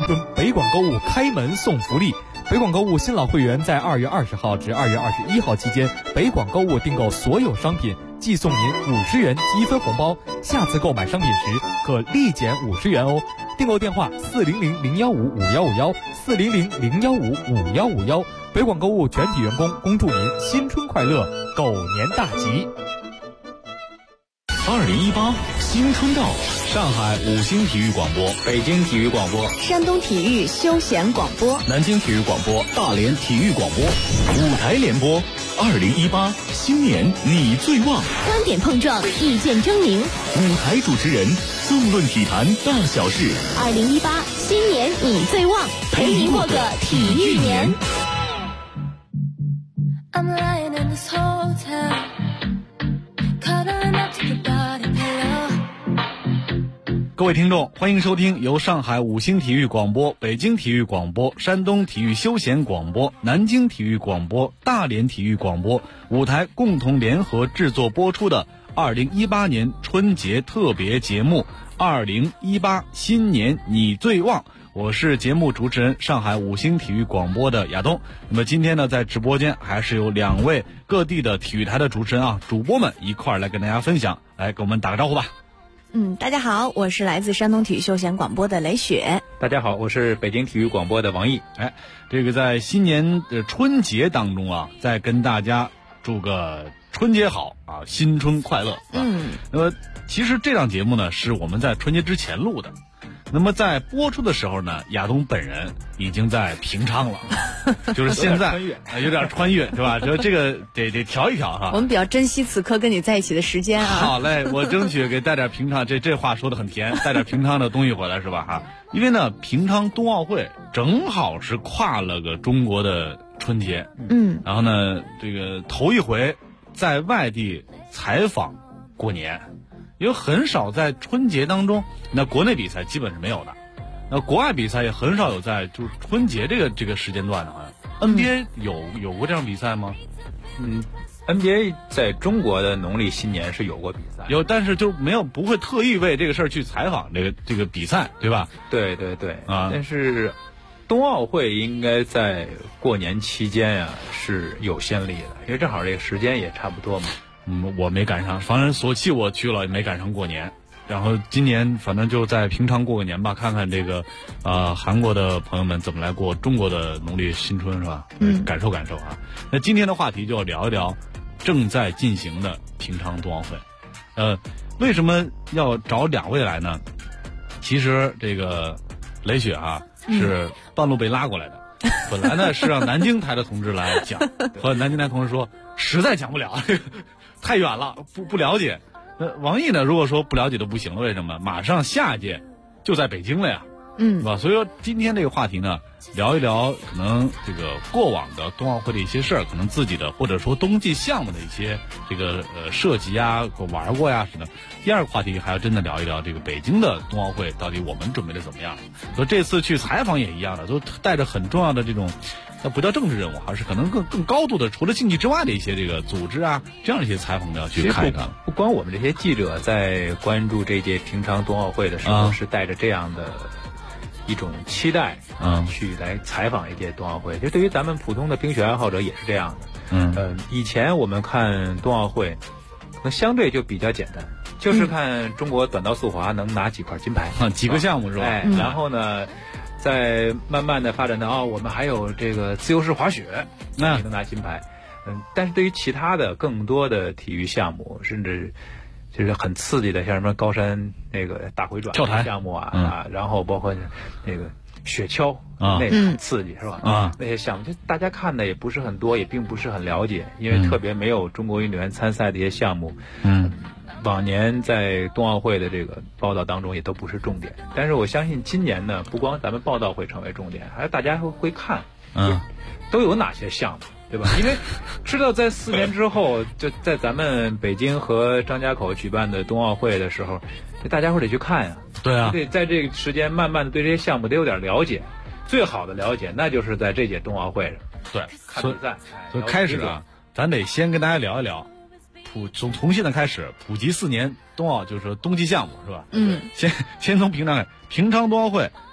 春北广购物开门送福利。北广购物新老会员在2月20号至2月21号期间，北广购物订购所有商品，即送您50元积分红包，下次购买商品时可立减50元哦。订购电话400-015-5151，400-015-5151。北广购物全体员工恭祝您新春快乐，狗年大吉。 2018新春到，上海5星体育广播， 北京体育广播， 山东体育休闲广播， 南京体育广播，大连体育广播，5台联播。2018新年你最旺， 观点碰撞，意见争鸣 ，5台主持人纵论体坛大小事。 2018新年你最旺，陪你过个体育年。 I'm lying in this hotel, cuddling up to the body pillow. 各位听众，欢迎收听由上海5星体育广播、北京体育广播、山东体育休闲广播、南京体育广播、大连体育广播5台共同联合制作播出的2018年春节特别节目2018新年你最旺。我是节目主持人上海5星体育广播的亚东。那么今天呢，在直播间还是有2位各地的体育台的主持人啊，主播们一块儿来跟大家分享，来给我们打个招呼吧。 大家好，我是来自山东体育休闲广播的雷雪。 大家好，我是北京体育广播的王毅。 这个在新年的春节当中啊，再跟大家祝个春节好啊，新春快乐。那么其实这档节目呢，是我们在春节之前录的。那么在播出的时候呢，亚东本人已经在平昌了，就是现在有点穿越是吧？这个得调一调哈。 我们比较珍惜此刻跟你在一起的时间啊。 好嘞，我争取给带点平昌，这话说的很甜，带点平昌的东西回来是吧？哈，因为呢，平昌冬奥会正好是跨了个中国的春节，然后呢，这个头一回在外地采访过年。因为很少在春节当中，那国内比赛基本是没有的，那国外比赛也很少有在就是春节这个时间段的。好像 NBA 有过这样比赛吗 ？NBA 在中国的农历新年是有过比赛， 有，但是就不会特意为这个事儿去采访这个比赛，对吧？ 对啊，但是冬奥会应该在过年期间呀是有先例的，因为正好这个时间也差不多嘛。 我没赶上，反正索契我去了，也没赶上过年。然后今年反正就在平常过个年吧，看看这个韩国的朋友们怎么来过中国的农历新春是吧？感受感受啊。那今天的话题就要聊一聊正在进行的平昌冬奥会。为什么要找2位来呢？其实这个雷雪是半路被拉过来的。本来呢是让南京台的同志来讲，和南京台同志说实在讲不了，太远了，不了解。王毅呢，如果说不了解都不行了，为什么？马上下一届就在北京了呀，是吧？所以说今天这个话题呢，聊一聊可能这个过往的冬奥会的一些事儿，可能自己的或者说冬季项目的一些这个涉及啊、玩过呀什么的。第二个话题还要真的聊一聊这个北京的冬奥会到底我们准备的怎么样。所以这次去采访也一样的，都带着很重要的这种。那不叫政治任务，还是可能更高度的，除了竞技之外的一些这个组织啊，这样的一些采访要去看一看。 不光我们这些记者在关注这届平昌冬奥会的时候，是带着这样的一种期待去来采访一届冬奥会。就对于咱们普通的冰雪爱好者也是这样的。以前我们看冬奥会，可能相对就比较简单，就是看中国短道速滑能拿几块金牌， 几个项目是吧？ 然后呢？在慢慢的发展到我们还有这个自由式滑雪，也能拿金牌。但是对于其他的更多的体育项目，甚至就是很刺激的，像什么高山那个大回转跳台项目然后包括那个雪橇那个很刺激是吧？那些项目就大家看的也不是很多，也并不是很了解，因为特别没有中国运动员参赛的一些项目。往年在冬奥会的这个报道当中也都不是重点，但是我相信今年呢，不光咱们报道会成为重点，还有大家会看，都有哪些项目，对吧？因为知道在4年之后，就在咱们北京和张家口举办的冬奥会的时候，大家会得去看呀。 对啊， 得在这个时间慢慢的对这些项目得有点了解，最好的了解那就是在这届冬奥会上， 对， 看比赛。 所以开始咱得先跟大家聊一聊。从现在开始普及4年冬奥，就是说冬季项目是吧？先从平昌冬奥会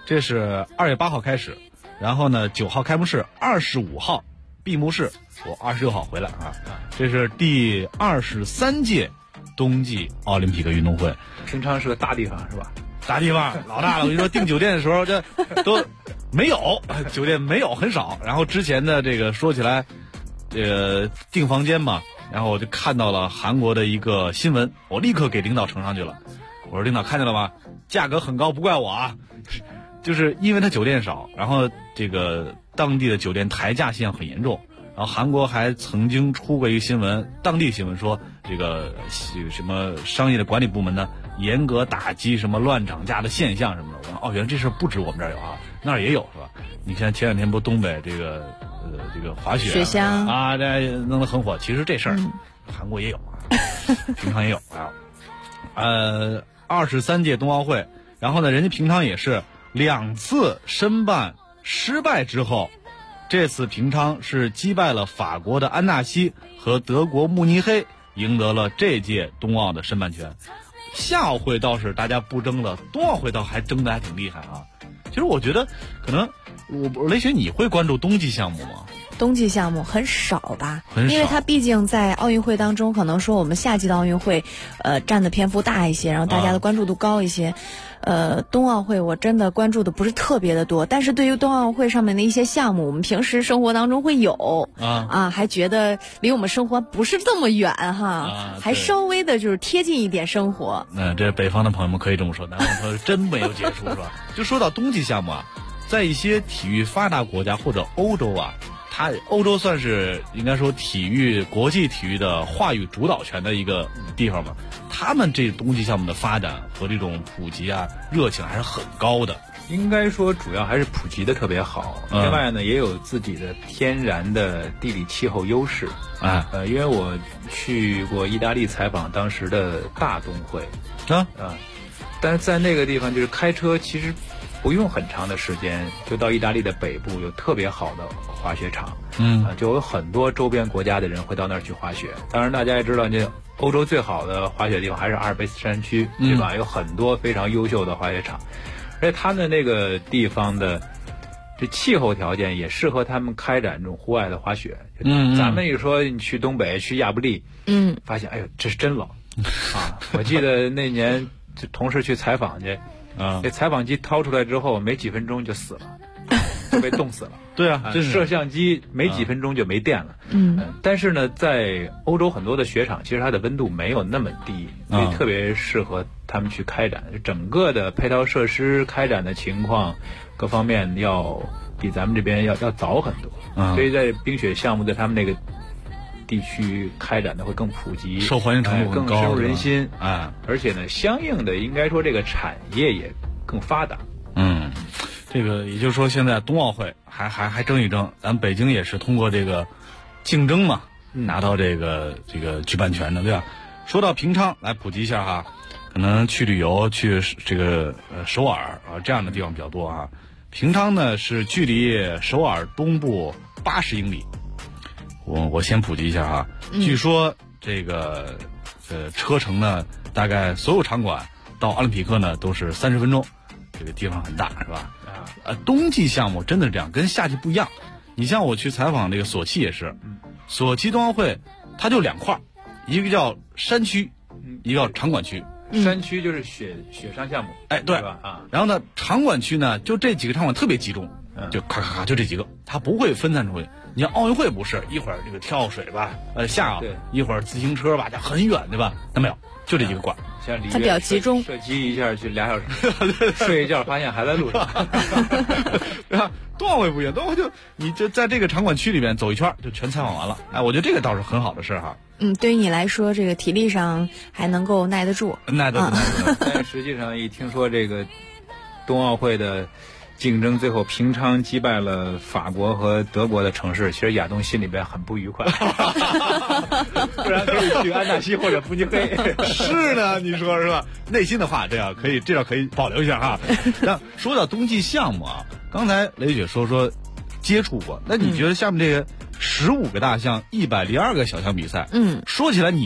这是2月8号开始，然后呢9号开幕式，25号闭幕式，我26号回来啊。这是第23届冬季奥林匹克运动会。 平昌是个大地方是吧？ 大地方老大了，我跟你说，订酒店的时候这都没有，酒店没有很少。然后之前的这个说起来，订房间嘛，然后我就看到了韩国的一个新闻，我立刻给领导呈上去了。我说领导看见了吗？价格很高，不怪我啊，就是因为它酒店少，然后这个当地的酒店抬价现象很严重。然后韩国还曾经出过一个新闻，当地新闻说这个什么商业的管理部门呢，严格打击什么乱涨价的现象什么的。我说原来这事不止我们这儿有啊，那儿也有是吧？你看前2天不东北这个滑雪雪乡啊，这弄得很火。其实这事儿韩国也有啊，平常也有啊。23届冬奥会，然后呢，人家平昌也是2次申办失败之后。这次平昌是击败了法国的安纳西和德国慕尼黑，赢得了这届冬奥的申办权。夏奥会倒是大家不争了，冬奥会倒还争得还挺厉害啊。其实我觉得可能雷雪你会关注冬季项目吗？ 冬季项目很少吧， 很少， 因为它毕竟在奥运会当中，可能说我们夏季的奥运会，占的篇幅大一些，然后大家的关注度高一些。冬奥会我真的关注的不是特别的多，但是对于冬奥会上面的一些项目，我们平时生活当中会有还觉得离我们生活不是这么远哈，还稍微的就是贴近一点生活。 这北方的朋友们可以这么说，南方朋友真没有接触是吧？就说到冬季项目啊，在一些体育发达国家或者欧洲啊。欧洲算是应该说国际体育的话语主导权的一个地方嘛，他们这冬季项目的发展和这种普及啊热情还是很高的。 应该说主要还是普及的特别好，另外呢也有自己的天然的地理气候优势。因为我去过意大利采访当时的大冬会但是在那个地方就是开车其实不用很长的时间就到意大利的北部，有特别好的滑雪场，就有很多周边国家的人会到那儿去滑雪。当然大家也知道，这欧洲最好的滑雪地方还是阿尔卑斯山区，对吧？有很多非常优秀的滑雪场，而且他们那个地方的这气候条件也适合他们开展这种户外的滑雪。咱们一说你去东北去亚布力，发现哎呦这是真冷啊！我记得那年就同事去采访去。这采访机掏出来之后，没几分钟就死了，就被冻死了。 对啊， 摄像机没几分钟就没电了。但是呢，在欧洲很多的雪场，其实它的温度没有那么低，所以特别适合他们去开展。整个的配套设施开展的情况，各方面要比咱们这边要早很多。所以在冰雪项目在他们那个地区开展的会更普及， 受欢迎程度更深入人心而且呢，相应的应该说这个产业也更发达。 这个也就是说，现在冬奥会还争一争，咱北京也是通过这个竞争嘛，拿到这个举办权的，对吧？说到平昌，来普及一下哈，可能去旅游去这个首尔这样的地方比较多啊。平昌呢是距离首尔东部80英里。我先普及一下哈，据说这个车程呢，大概所有场馆到奥林匹克呢都是30分钟，这个地方很大是吧？冬季项目真的是这样，跟夏季不一样。你像我去采访这个索契也是，索契冬奥会它就2块，一个叫山区，一个叫场馆区。 山区就是雪上项目， 对吧？然后呢，场馆区呢就这几个场馆特别集中，就咔咔咔就这几个，它不会分散出去。你像奥运会不是一会儿这个跳水吧，一会儿自行车吧，它很远对吧？它没有，就这几个馆， 它比较集中。 射击一下去2小时，睡一觉发现还在路上。 冬奥会不一样，冬奥会你就在这个场馆区里面走一圈就全采访完了。我觉得这个倒是很好的事哈。 对于你来说，这个体力上还能够耐得住。 耐得住。 但实际上一听说这个冬奥会的竞争最后平昌击败了法国和德国的城市，其实亚东心里边很不愉快。不然可以去安纳西或者慕尼黑。 是呢，你说是吧？内心的话，这倒可以保留一下哈。那说到冬季项目啊，刚才雷雪说接触过，那你觉得下面这个15个大项、102个小项比赛，说起来你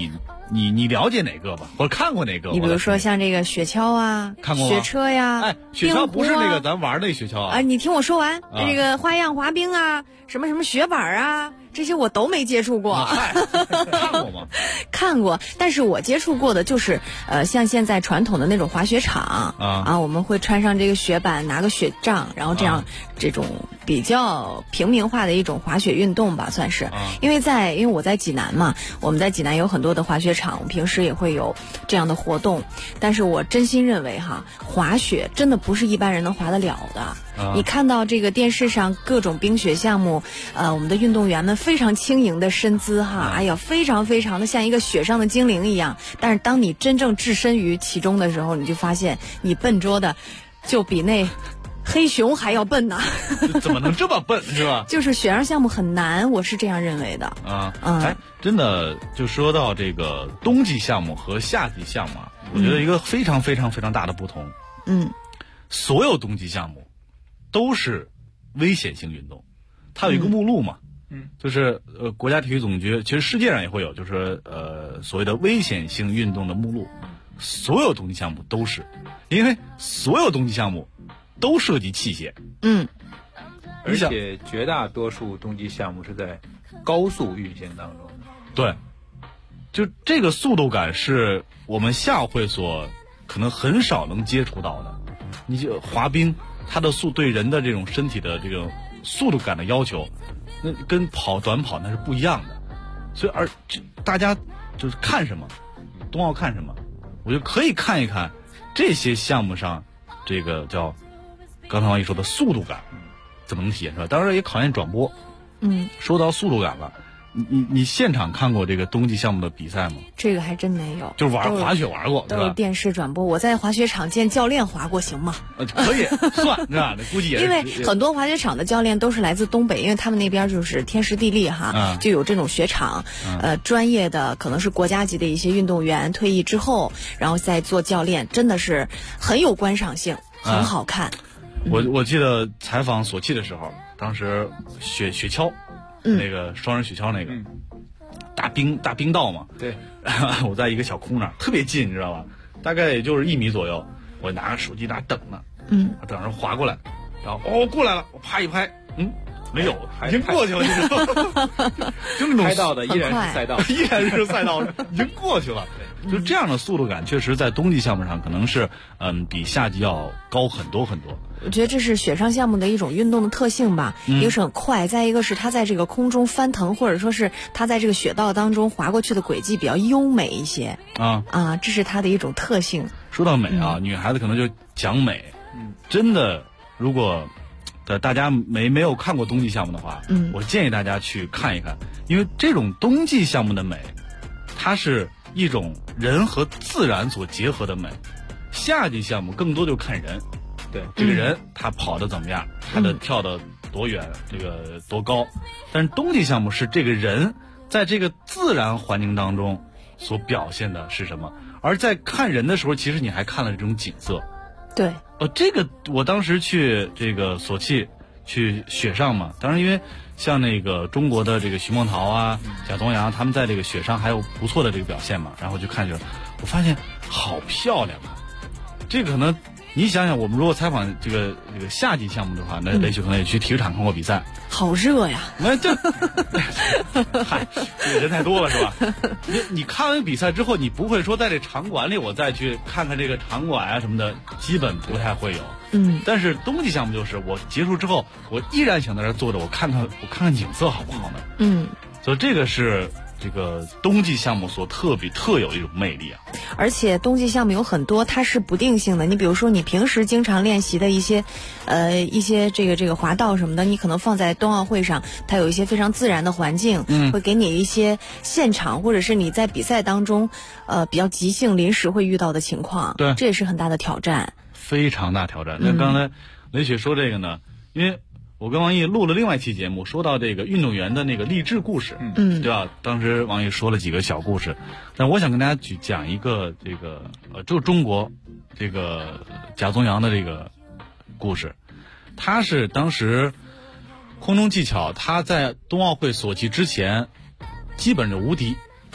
你了解哪个吧，或者看过哪个？ 你比如说像这个雪橇啊， 看过吗？ 雪车呀， 哎，雪橇不是那个咱玩那雪橇啊。 你听我说完，这个花样滑冰啊，什么雪板啊，这些我都没接触过。 看过吗？ 看过，但是我接触过的就是像现在传统的那种滑雪场我们会穿上这个雪板，拿个雪杖，然后这样这种比较平民化的一种滑雪运动吧，算是。因为我在济南嘛，我们在济南有很多的滑雪场，我们平时也会有这样的活动。但是我真心认为滑雪真的不是一般人能滑得了的。你看到这个电视上各种冰雪项目，我们的运动员们非常轻盈的身姿哎呀，非常非常的像一个雪上的精灵一样。但是当你真正置身于其中的时候，你就发现你笨拙的就比那黑熊还要笨呢。 怎么能这么笨是吧？ 就是雪上项目很难，我是这样认为的。 真的就说到这个冬季项目和夏季项目我觉得一个非常非常非常大的不同。所有冬季项目都是危险性运动，它有一个目录嘛。就是国家体育总局，其实世界上也会有，就是所谓的危险性运动的目录。所有冬季项目都是，因为所有冬季项目都涉及器械。 而且绝大多数冬季项目是在高速运行当中。 对，就这个速度感是我们夏会所可能很少能接触到的。你就滑冰，它的对人的这种身体的这个速度感的要求，那跟短跑那是不一样的。所以大家就是看什么，冬奥看什么，我就可以看一看这些项目上这个叫刚才王毅说的速度感怎么能体现出来。当然也考验转播。说到速度感了，你现场看过这个冬季项目的比赛吗？ 这个还真没有， 就是滑雪玩过， 都是电视转播。我在滑雪场见教练滑过，行吗？ 可以算是吧？那估计也是。 因为很多滑雪场的教练都是来自东北，因为他们那边就是天时地利就有这种雪场。专业的可能是国家级的一些运动员退役之后，然后再做教练，真的是很有观赏性，很好看。 我记得采访索契的时候，当时雪橇。那个双人雪橇那个大冰道嘛， 对， 我在一个小空那儿特别近，你知道吧？大概也就是1米左右，我拿着手机那等呢，等着滑过来，然后过来了，我啪一拍，没有，已经过去了，就那种拍到的依然是赛道， 依然是赛道，已经过去了。就这样的速度感，确实在冬季项目上可能是比夏季要高很多很多。 我觉得这是雪上项目的一种运动的特性吧，一个是很快，再一个是它在这个空中翻腾，或者说是它在这个雪道当中滑过去的轨迹比较优美一些这是它的一种特性。 说到美女孩子可能就讲美，真的，如果大家没有看过冬季项目的话，我建议大家去看一看，因为这种冬季项目的美，它是一种人和自然所结合的美。夏季项目更多就看人。对，这个人他跑得怎么样，他的跳得多远，这个多高。但是冬季项目是这个人在这个自然环境当中所表现的是什么，而在看人的时候，其实你还看了这种景色。 对， 这个我当时去这个索契去雪上嘛，当然因为像那个中国的这个徐梦桃贾宗洋他们在这个雪上还有不错的这个表现嘛，然后就看着我发现好漂亮这个可能你想想，我们如果采访这个夏季项目的话，那雷雪可能也去体育场看过比赛。 好热呀！ 那这，嗨，这个人太多了是吧？你看完比赛之后，你不会说在这场馆里我再去看看这个场馆什么的，基本不太会有。但是冬季项目就是我结束之后，我依然想在这坐着，我看看景色好不好呢？所以这个是这个冬季项目所特有一种魅力而且冬季项目有很多它是不定性的，你比如说你平时经常练习的一些这个滑道什么的，你可能放在冬奥会上，它有一些非常自然的环境，会给你一些现场或者是你在比赛当中比较即兴临时会遇到的情况。 对， 这也是很大的挑战， 非常大挑战。那刚才雷雪说这个呢，因为我跟王毅录了另外一期节目，说到这个运动员的那个励志故事，对吧？当时王毅说了几个小故事，但我想跟大家讲一个这个就中国这个贾宗洋的这个故事。他是当时空中技巧，他在冬奥会索契之前基本是无敌，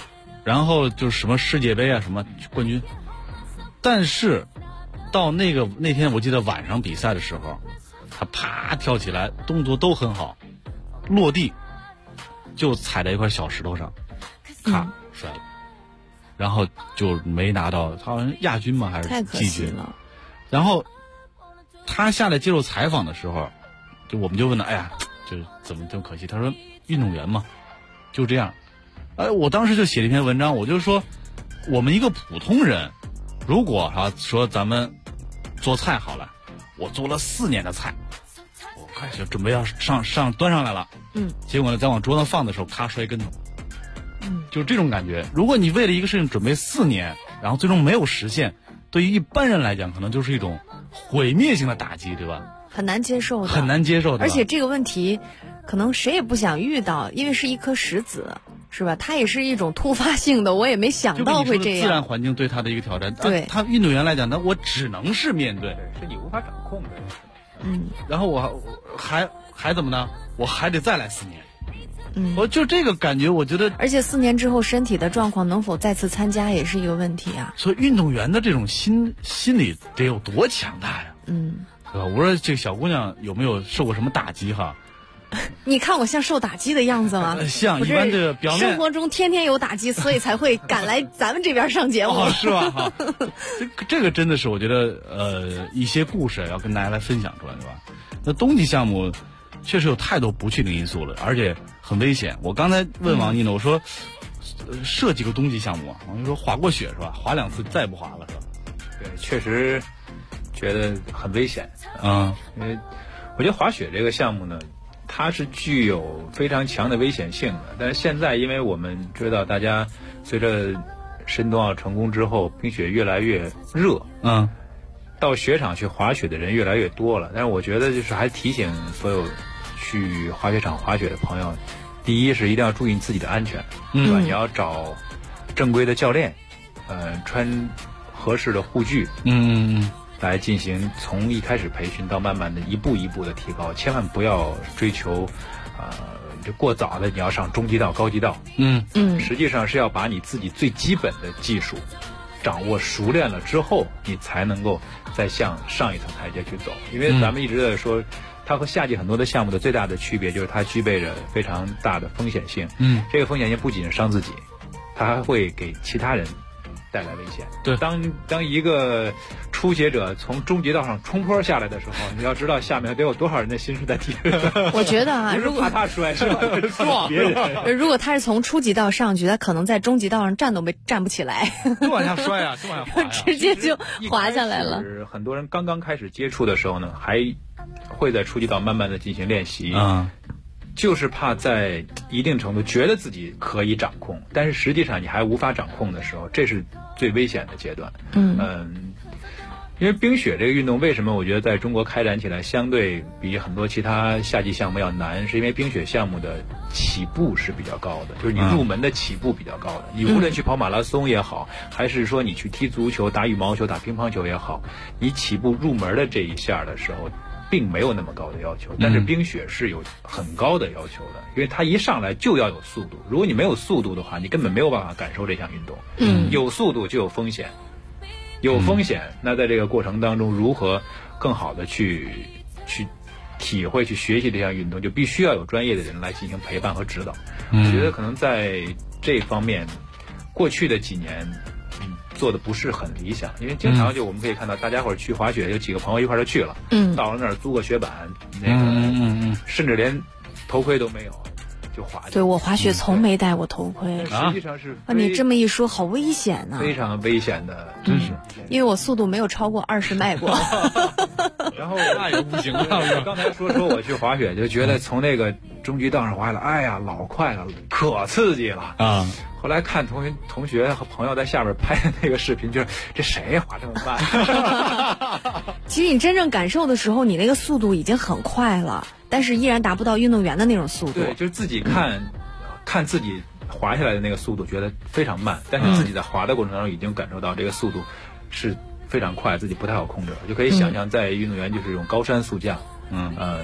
然后就是什么世界杯啊什么冠军，但是到那天我记得晚上比赛的时候，他啪跳起来，动作都很好，落地就踩在一块小石头上，咔摔了，然后就没拿到，他好像亚军嘛还是季军了。 然后他下来接受采访的时候，我们就问他，哎呀，这怎么这么可惜？他说运动员嘛，就这样。我当时就写了一篇文章，我就说，我们一个普通人，如果说咱们做菜好了，我做了4年的菜，我快就准备要端上来了，结果呢，再往桌上放的时候，咔摔跟头，就是这种感觉。如果你为了一个事情准备4年，然后最终没有实现，对于一般人来讲，可能就是一种毁灭性的打击，对吧？ 很难接受的， 很难接受的。 而且这个问题，可能谁也不想遇到，因为是一颗石子，是吧？它也是一种突发性的，我也没想到会这样。 自然环境对他的一个挑战， 对他运动员来讲，那我只能是面对， 是你无法掌控的。 然后我还怎么呢？我还得再来4年。我就这个感觉，我觉得， 而且4年之后身体的状况能否再次参加也是一个问题啊。 所以运动员的这种心理得有多强大呀？对吧？我说这个小姑娘有没有受过什么打击哈？ 你看我像受打击的样子吗？ 像一般的表面， 生活中天天有打击，所以才会赶来咱们这边上节目。 是吧？哈，这个真的是我觉得一些故事要跟大家来分享出来，对吧？那冬季项目确实有太多不确定因素了，而且很危险。我刚才问王毅呢，我说设几个冬季项目啊？王毅说滑过雪是吧？滑2次再也不滑了是吧？ 对，确实觉得很危险因为我觉得滑雪这个项目呢，它是具有非常强的危险性的。但是现在因为我们知道，大家随着申冬奥成功之后，冰雪越来越热，到雪场去滑雪的人越来越多了。但是我觉得就是还提醒所有去滑雪场滑雪的朋友，第一是一定要注意你自己的安全，对吧？你要找正规的教练，穿合适的护具，来进行从一开始培训到慢慢的一步一步的提高，千万不要追求就过早的你要上中级道高级道，实际上是要把你自己最基本的技术掌握熟练了之后，你才能够再向上一层台阶去走。因为咱们一直在说，它和夏季很多的项目的最大的区别就是它具备着非常大的风险性，这个风险性不仅是伤自己，它还会给其他人带来危险。 对， 当一个初学者从终极道上冲坡下来的时候，你要知道下面得有多少人的心是在踢着。 我觉得啊， 如果怕他摔，是吧？撞别人。 如果他是从初级道上去，他可能在中级道上站不起来， 就往下摔啊，就往下滑直接就滑下来了。 很多人刚刚开始接触的时候呢，还会在初级道慢慢的进行练习，就是怕在一定程度觉得自己可以掌控，但是实际上你还无法掌控的时候，这是最危险的阶段。因为冰雪这个运动为什么我觉得在中国开展起来相对比很多其他夏季项目要难，是因为冰雪项目的起步是比较高的，就是你入门的起步比较高的。你无论去跑马拉松也好，还是说你去踢足球、打羽毛球、打乒乓球也好，你起步入门的这一下的时候并没有那么高的要求，但是冰雪是有很高的要求的，因为它一上来就要有速度，如果你没有速度的话，你根本没有办法感受这项运动。有速度就有风险，有风险，那在这个过程当中如何更好的去体会、去学习这项运动，就必须要有专业的人来进行陪伴和指导。我觉得可能在这方面过去的几年做的不是很理想，因为经常就我们可以看到大家伙儿去滑雪，有几个朋友一块儿就去了，到了那儿租个雪板，甚至连头盔都没有就滑去。 对，我滑雪从没戴过头盔， 实际上是你这么一说好危险啊， 非常危险的，真是。 因为我速度没有超过20迈过。 然后那也不行了。我刚才说我去滑雪，就觉得从那个中级道上滑了，哎呀，老快了，可刺激了啊！后来看同学和朋友在下边拍的那个视频，就是这谁滑这么慢？ 其实你真正感受的时候，你那个速度已经很快了，但是依然达不到运动员的那种速度。 对，就是自己看自己滑下来的那个速度，觉得非常慢，但是自己在滑的过程当中已经感受到这个速度是非常快，自己不太好控制，就可以想象在运动员就是这种高山速降，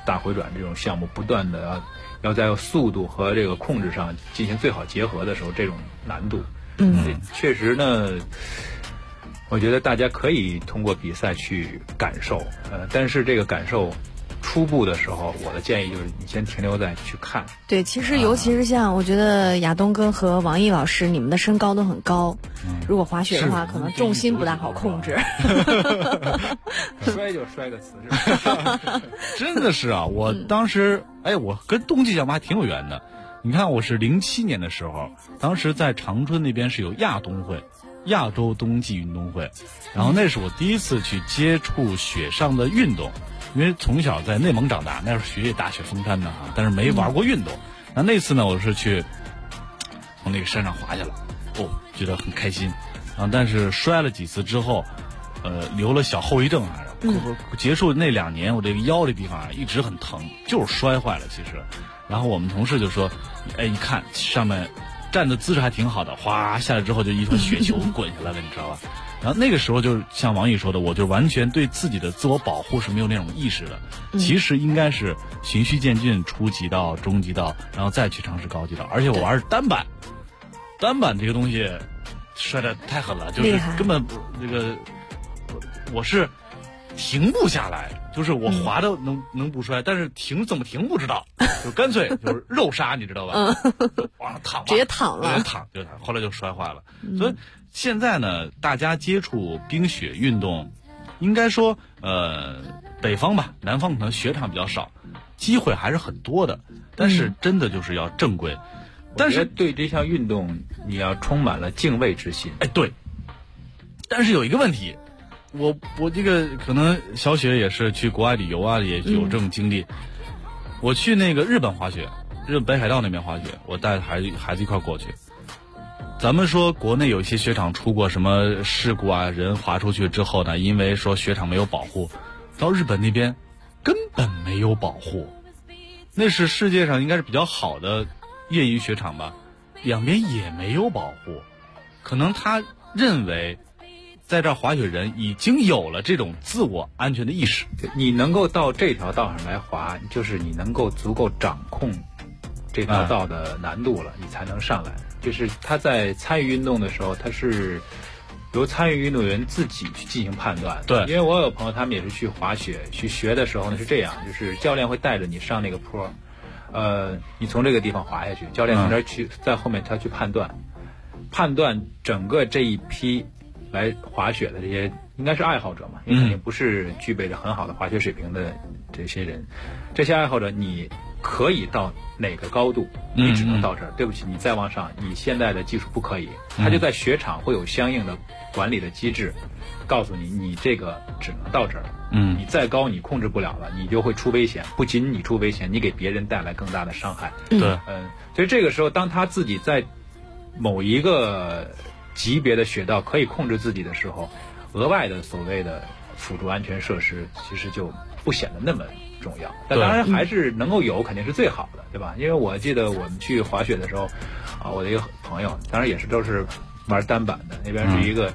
大回转这种项目不断的要在速度和这个控制上进行最好结合的时候，这种难度，确实呢，我觉得大家可以通过比赛去感受，但是这个感受初步的时候，我的建议就是你先停留在去看。 对，其实尤其是像我觉得亚东哥和王毅老师，你们的身高都很高，如果滑雪的话，可能重心不大好控制。 摔就摔个瓷实。 真的是啊，我当时我跟冬季项目还挺有缘的。你看，我是07年的时候，当时在长春那边是有亚冬会。亚洲冬季运动会，然后那是我第一次去接触雪上的运动，因为从小在内蒙长大，那时候雪也大雪封山的哈，但是没玩过运动。那次呢，我是去从那个山上滑下来，觉得很开心，但是摔了几次之后，留了小后遗症还是。结束那2年，我这个腰这地方一直很疼，就是摔坏了其实。然后我们同事就说，一看上面站的姿势还挺好的，哗下来之后就一团雪球滚下来了，你知道吧？然后那个时候就是像王毅说的，我就完全对自己的自我保护是没有那种意识的。其实应该是循序渐进，初级道、中级道，然后再去尝试高级道。而且我玩单板这个东西摔得太狠了，就是根本这个我是停不下来，就是我滑的能不摔，但是怎么停不知道，就干脆就是肉杀，你知道吧？往上躺， 直接躺了， 直接躺，后来就摔坏了。所以现在呢，大家接触冰雪运动，应该说北方吧，南方可能雪场比较少，机会还是很多的，但是真的就是要正规。但是对这项运动你要充满了敬畏之心。 对。但是有一个问题。我这个可能小雪也是去国外旅游啊，也有这种经历。我去那个日本滑雪，日本北海道那边滑雪，我带孩子一块过去。咱们说国内有一些雪场出过什么事故啊，人滑出去之后呢，因为说雪场没有保护，到日本那边根本没有保护。那是世界上应该是比较好的业余雪场吧，两边也没有保护。可能他认为在这儿滑雪人已经有了这种自我安全的意识。 你能够到这条道上来滑，就是你能够足够掌控这条道的难度了，你才能上来。就是他在参与运动的时候，他是由参与运动员自己去进行判断。 对， 因为我有朋友他们也是去滑雪去学的时候呢是这样，就是教练会带着你上那个坡，你从这个地方滑下去，教练从这儿去，在后面他去判断整个这一批来滑雪的这些应该是爱好者嘛，因为肯定不是具备着很好的滑雪水平的这些人，这些爱好者你可以到哪个高度，你只能到这儿，对不起，你再往上，你现在的技术不可以。他就在雪场会有相应的管理的机制，告诉你，你这个只能到这儿，你再高你控制不了了，你就会出危险。不仅你出危险，你给别人带来更大的伤害。 对， 所以这个时候，当他自己在某一个级别的雪道可以控制自己的时候，额外的所谓的辅助安全设施其实就不显得那么重要。但当然还是能够有肯定是最好的，对吧？因为我记得我们去滑雪的时候啊，我的一个朋友当然也是都是玩单板的，那边是一个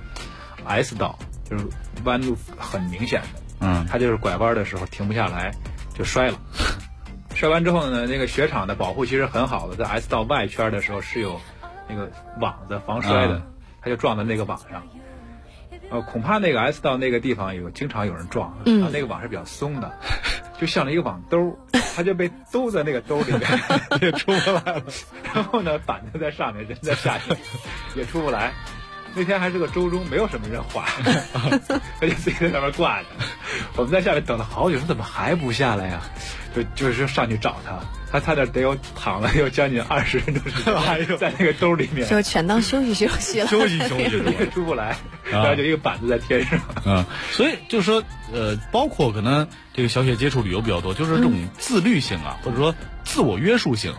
S 道，就是弯路很明显的，他就是拐弯的时候停不下来就摔了。摔完之后呢，那个雪场的保护其实很好的，在 S 道外圈的时候是有那个网子防摔的，他就撞在那个网上。恐怕那个 S 道那个地方经常有人撞，那个网是比较松的，就像了一个网兜，他就被兜在那个兜里面，也出不来了。然后呢，板子在上面，人在下面，也出不来。那天还是个周中，没有什么人滑，他就自己在那边挂着。我们在下面等了好久，怎么还不下来呀？就是上去找他。他差点得有躺了有将近20分钟时间，在那个兜里面， 就全当休息了， 休息也出不来，然后就一个板子在天上。 所以就是说，包括可能这个小雪接触旅游比较多，就是这种自律性啊，或者说自我约束性，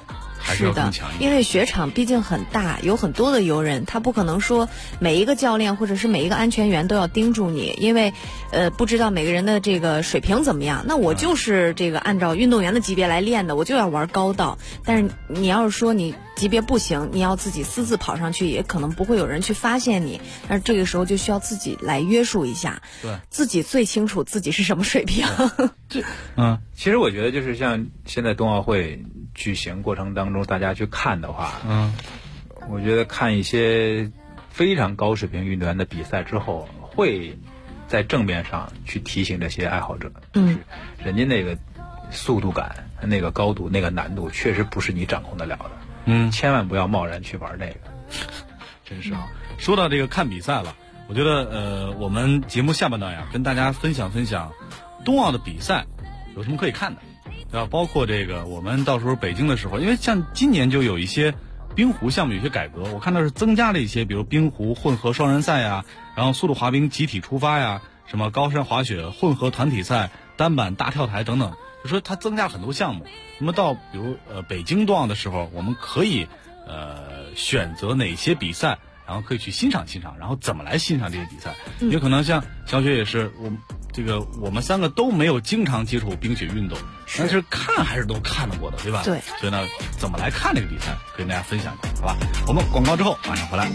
还是要更强一点。 因为雪场毕竟很大，有很多的游人，他不可能说每一个教练或者是每一个安全员都要盯住你，因为不知道每个人的这个水平怎么样。那我就是这个按照运动员的级别来练的，我就要玩高道。但是你要是说你级别不行，你要自己私自跑上去，也可能不会有人去发现你。但是这个时候就需要自己来约束一下， 对， 自己最清楚自己是什么水平。 其实我觉得就是像现在冬奥会举行过程当中，大家去看的话，我觉得看一些非常高水平运动员的比赛之后，会在正面上去提醒这些爱好者，就是人家那个速度感、那个高度、那个难度，确实不是你掌控得了的。千万不要贸然去玩那个。 真是啊！说到这个看比赛了，我觉得我们节目下半段呀，跟大家分享冬奥的比赛有什么可以看的，对吧？包括这个我们到时候北京的时候，因为像今年就有一些冰壶项目有些改革，我看到是增加了一些，比如冰壶混合双人赛呀，然后速度滑冰集体出发呀，什么高山滑雪混合团体赛、单板大跳台等等，就说它增加了很多项目。那么到比如北京冬奥的时候，我们可以选择哪些比赛，然后可以去欣赏，然后怎么来欣赏这些比赛。也可能像小雪也是，我们三个都没有经常接触冰雪运动，但是看还是都看得过的，对吧？ 对。 所以呢，怎么来看这个比赛，跟大家分享一下，好吧？我们广告之后马上回来。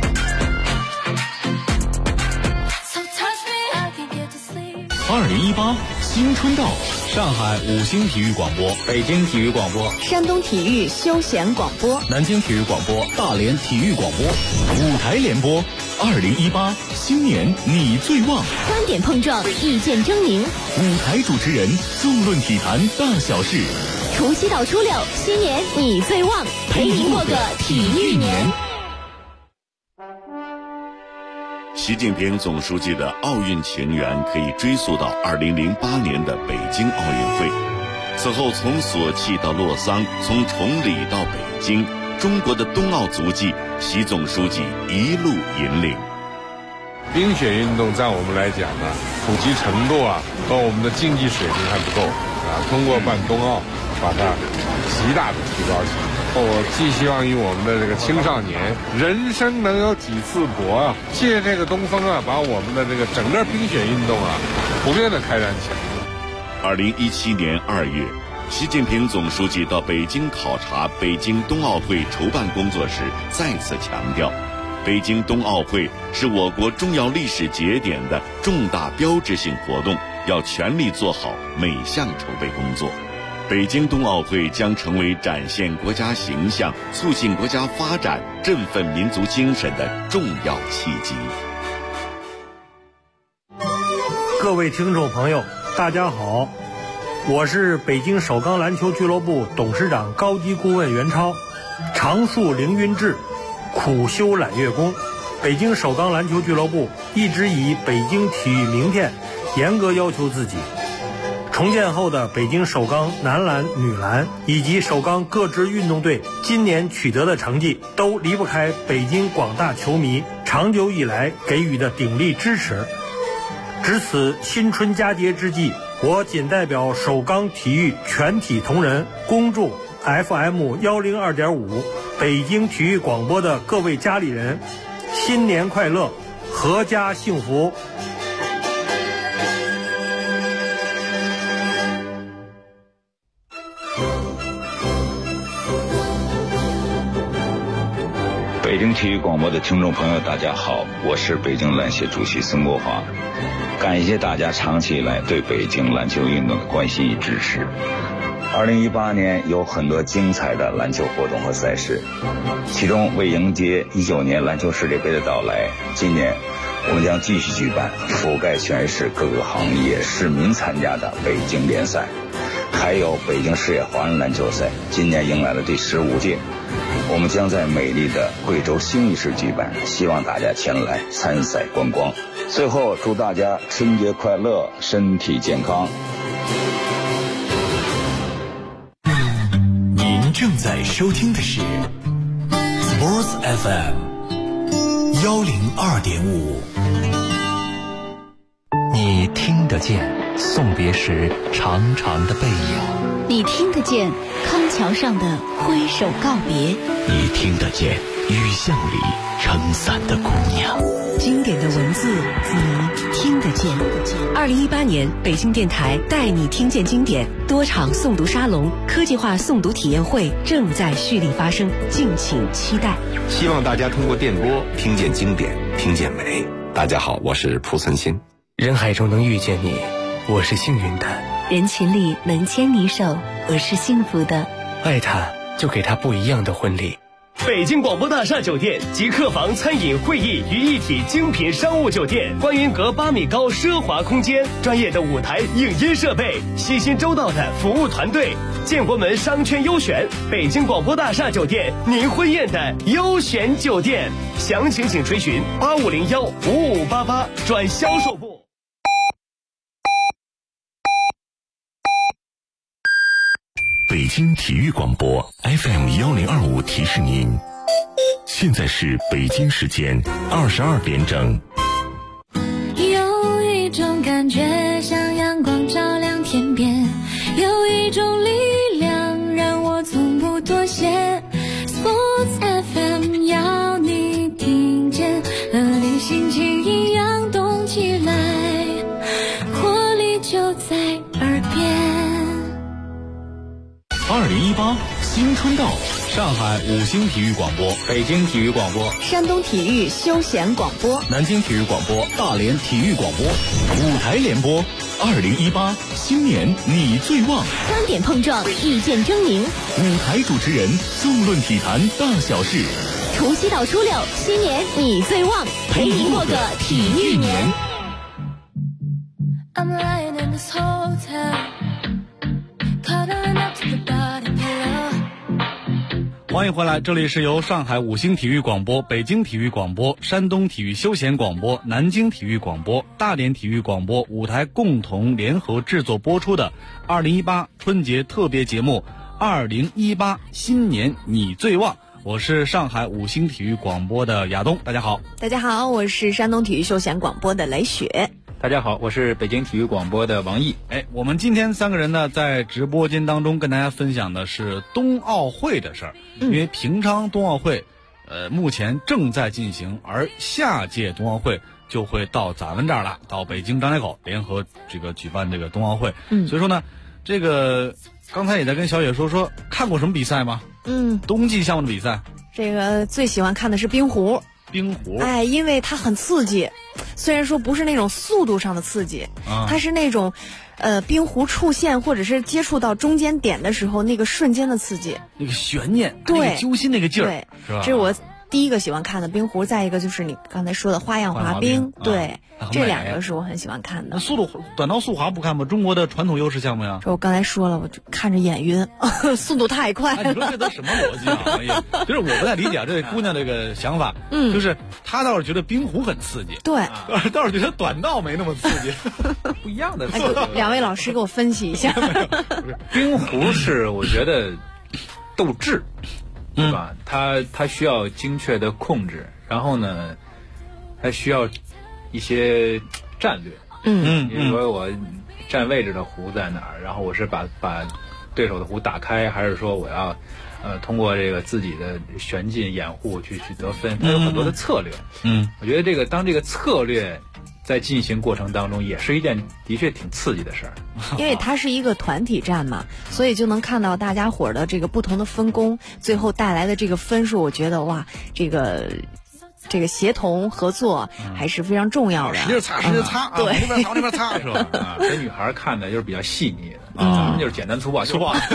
2018新春到，上海5星体育广播， 北京体育广播， 山东体育休闲广播， 南京体育广播，大连体育广播，舞台联播。2018新年你最旺， 观点碰撞，意见争鸣， 舞台主持人纵论体坛大小事。 除夕到初六，新年你最旺，陪您过个体育年。 习近平总书记的奥运情缘可以追溯到2008年的北京奥运会。此后从索契到洛桑，从崇礼到北京，中国的冬奥足迹，习总书记一路引领。 冰雪运动在我们来讲呢，普及程度和我们的竞技水平还不够通过办冬奥，把它极大的提高起来。我寄希望于我们的这个青少年，人生能有几次搏借这个东风把我们的这个整个冰雪运动普遍的开展起来。 2017年2月，习近平总书记到北京考察北京冬奥会筹办工作时，再次强调，北京冬奥会是我国重要历史节点的重大标志性活动，要全力做好每项筹备工作。北京冬奥会将成为展现国家形象、促进国家发展、振奋民族精神的重要契机。 各位听众朋友，大家好，我是北京首钢篮球俱乐部董事长高级顾问袁超。长树凌云志，苦修揽月功。北京首钢篮球俱乐部一直以北京体育明天严格要求自己。重建后的北京首钢男篮、女篮以及首钢各支运动队今年取得的成绩，都离不开北京广大球迷长久以来给予的鼎力支持。值此新春佳节之际，我谨代表首钢体育全体同仁，恭祝 FM102.5 北京体育广播的各位家里人新年快乐，阖家幸福。 北京体育广播的听众朋友大家好，我是北京篮协主席孙国华，感谢大家长期以来对北京篮球运动的关心与支持。2018年有很多精彩的篮球活动和赛事，其中为迎接19年篮球世界杯的到来，今年我们将继续举办覆盖全市各个行业市民参加的北京联赛，还有北京市野华人篮球赛，今年迎来了第15届。我们将在美丽的贵州兴义市举办，希望大家前来参赛观光。最后祝大家春节快乐，身体健康。 您正在收听的是 Sports FM 102.5。你听得见送别时长长的背影， 你听得见康桥上的挥手告别， 你听得见雨巷里撑伞的姑娘。 经典的文字，你听得见。2018年，北京电台带你听见经典多场诵读沙龙、科技化诵读体验会正在蓄力发生，敬请期待。 希望大家通过电波听见经典，听见美。大家好，我是濮存昕。 人海中能遇见你，我是幸运的； 人群里能牵你手，我是幸福的。 爱他，就给他不一样的婚礼。 北京广播大厦酒店集客房、餐饮、会议于一体精品商务酒店，观云阁8米高奢华空间，专业的舞台影音设备，细心周到的服务团队，建国门商圈优选，北京广播大厦酒店您婚宴的优选酒店。详情请垂询85015588转销售部。 北京体育广播 FM1025提示您，现在是北京时间22点整。 有一种感觉像阳光照亮天边，有一种力量让我从不妥协。Sports FM 要你听见，和你心情一样动起来，活力就在耳边。 2018新春到， 上海5星体育广播， 北京体育广播， 山东体育休闲广播， 南京体育广播， 大连体育广播，舞台联播。2018新年你最旺， 观点碰撞，意见争鸣， 舞台主持人纵论体坛大小事。 除夕到初六，新年你最旺，陪您过个体育年。 I'm lying in this hotel, cuddling up to the body pillow. 欢迎回来，这里是由上海5星体育广播、北京体育广播、山东体育休闲广播、南京体育广播、大连体育广播舞台共同联合制作播出的2018春节特别节目2018新年你最旺。我是上海5星体育广播的亚东，大家好。 大家好，我是山东体育休闲广播的雷雪。 大家好，我是北京体育广播的王毅。 我们今天3个人呢，在直播间当中跟大家分享的是冬奥会的事儿，因为平昌冬奥会，目前正在进行，而下届冬奥会就会到咱们这儿了，到北京张家口联合这个举办这个冬奥会。所以说呢，这个刚才也在跟小野说看过什么比赛吗？冬季项目的比赛， 这个最喜欢看的是冰壶。 冰壶， 因为它很刺激，虽然说不是那种速度上的刺激，它是那种，冰壶触线或者是接触到中间点的时候那个瞬间的刺激， 那个悬念， 对， 那个揪心那个劲儿， 对， 是吧？ 这是我第一个喜欢看的冰壶，再一个就是你刚才说的花样滑冰，对，这2个是我很喜欢看的。 那短道速滑不看吗？中国的传统优势项目呀。 这我刚才说了，我就看着眼晕，速度太快了。 你说这都什么逻辑啊？就是我不太理解这姑娘这个想法，就是她倒是觉得冰壶很刺激， 对， 倒是觉得短道没那么刺激， 不一样的。 两位老师给我分析一下。 冰壶是我觉得斗智。对吧？它需要精确的控制，然后呢，它需要一些战略。比如说我站位置的壶在哪儿，然后我是把对手的壶打开，还是说我要通过这个自己的旋进掩护去得分？它有很多的策略。我觉得当这个策略在进行过程当中，也是一件的确挺刺激的事儿。 因为它是一个团体战嘛，所以就能看到大家伙的这个不同的分工，最后带来的这个分数，我觉得哇，这个协同合作还是非常重要的。 使劲擦， 对， 那边擦那边擦，是吧？ 给女孩看的就是比较细腻的，咱们就是简单粗暴，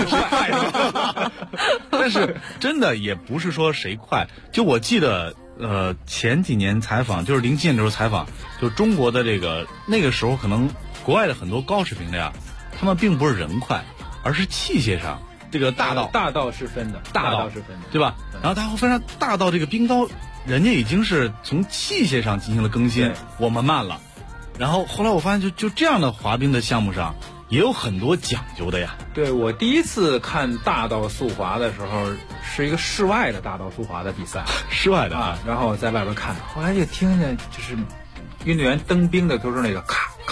但是真的也不是说谁快，就我记得。前几年采访，就是07年的时候采访，就是中国的那个时候，可能国外的很多高水平的呀，他们并不是人快，而是器械上这个大道是分的，大道是分的， 对吧？然后他会分上大道这个冰刀，人家已经是从器械上进行了更新，我们慢了。然后后来我发现就这样的滑冰的项目上也有很多讲究的呀。 对，我第一次看大道速滑的时候是一个室外的大道速滑的比赛， 室外的然后在外边看，后来就听见就是运动员蹬冰的都是那个咔咔咔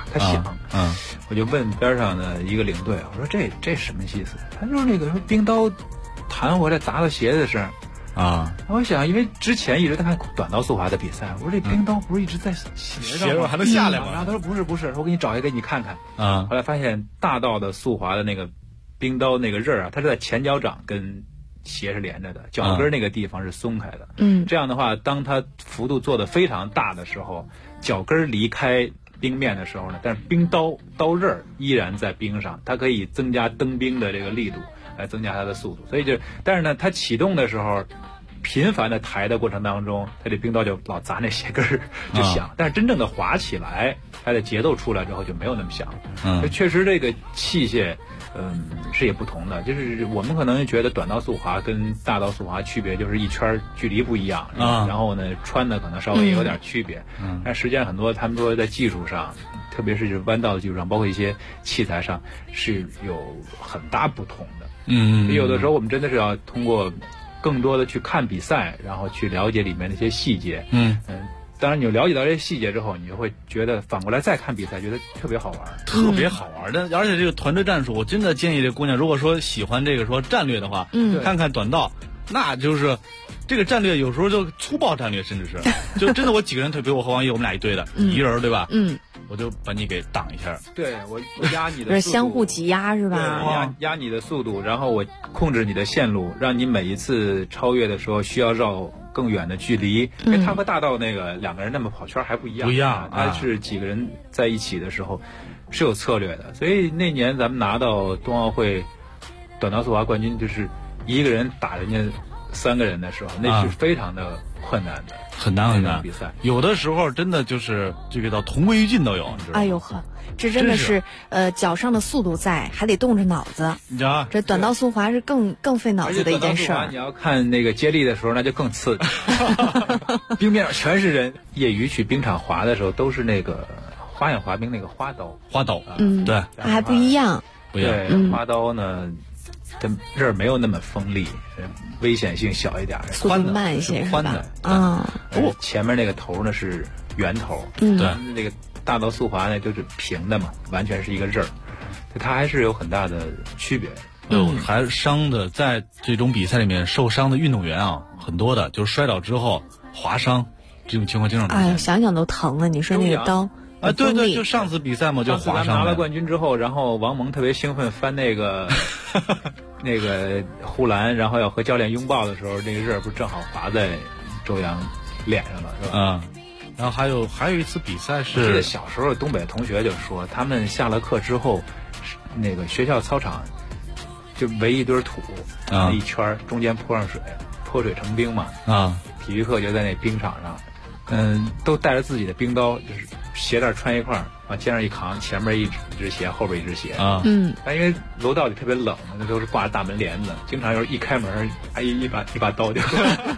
他响，我就问边上的一个领队，我说这什么意思？他就是那个说冰刀弹回来砸到鞋子的声啊。我想，因为之前一直在看短道速滑的比赛，我说这冰刀不是一直在鞋上吗？ 还能下来吗？ 然后他说不是，我给你找一个给你看看啊。后来发现大道的速滑的那个冰刀那个刃啊，它是在前脚掌跟鞋是连着的，脚跟那个地方是松开的。这样的话，当它幅度做得非常大的时候，脚跟离开冰面的时候呢，但是冰刀刃依然在冰上，它可以增加蹬冰的这个力度，来增加它的速度。所以但是呢，它启动的时候，频繁的抬的过程当中，它这冰刀就老砸那鞋跟就响。但是真正的滑起来，它的节奏出来之后就没有那么响。确实这个器械。是也不同的，就是我们可能觉得短道速滑跟大道速滑区别就是一圈距离不一样，然后呢穿的可能稍微有点区别，但实际上很多他们说在技术上，特别是弯道的技术上，包括一些器材上是有很大不同的。有的时候我们真的是要通过更多的去看比赛，然后去了解里面的一些细节。当然，你了解到这些细节之后，你就会觉得反过来再看比赛，觉得特别好玩， 特别好玩的。而且这个团队战术，我真的建议这姑娘，如果说喜欢这个说战略的话，看看短道，那就是这个战略有时候就粗暴战略，甚至是就真的我几个人，比如我和王毅，我们俩一队的，一人对吧？我就把你给挡一下。 对，我压你的速度， 相互挤压是吧？ 对，压你的速度，然后我控制你的线路，让你每一次超越的时候需要绕更远的距离。因为他和大道那个两个人那么跑圈还不一样，他是几个人在一起的时候是有策略的。所以那年咱们拿到冬奥会短道速滑冠军，就是一个人打人家3个人的时候，那是非常的困难的， 很难比赛。 有的时候真的就是这个到同归于尽都有，你知道吗？ 哎呦呵，这真的是脚上的速度在，还得动着脑子。 你知道这短道速滑是更费脑子的一件事儿。 你要看那个接力的时候，那就更刺激。冰面上全是人，业余去冰场滑的时候都是那个花样滑冰那个花刀， 对， 还不一样。 对，花刀呢，它刃没有那么锋利，危险性小一点， 速度慢一些， 宽的。前面那个头呢是圆头， 对， 那个大道速滑呢就是平的嘛，完全是一个刃儿，它还是有很大的区别。 还伤的，在这种比赛里面受伤的运动员啊，很多的，就是摔倒之后划伤这种情况经常出现。 哎，想想都疼啊！你说那个刀。 对，就上次比赛嘛，就划伤拿了冠军之后，然后王蒙特别兴奋翻那个那个护栏，然后要和教练拥抱的时候，那个刃不是正好划在周洋脸上了，是吧？ 然后还有一次比赛是， 记得小时候东北同学就说，他们下了课之后，那个学校操场就围一堆土，一圈中间泼上水，泼水成冰嘛。体育课就在那冰场上。都带着自己的冰刀，就是鞋带穿一块儿，往肩上一扛，前面一只鞋，后边一只鞋但因为楼道里特别冷，那都是挂着大门帘子，经常有一开门，一把刀就。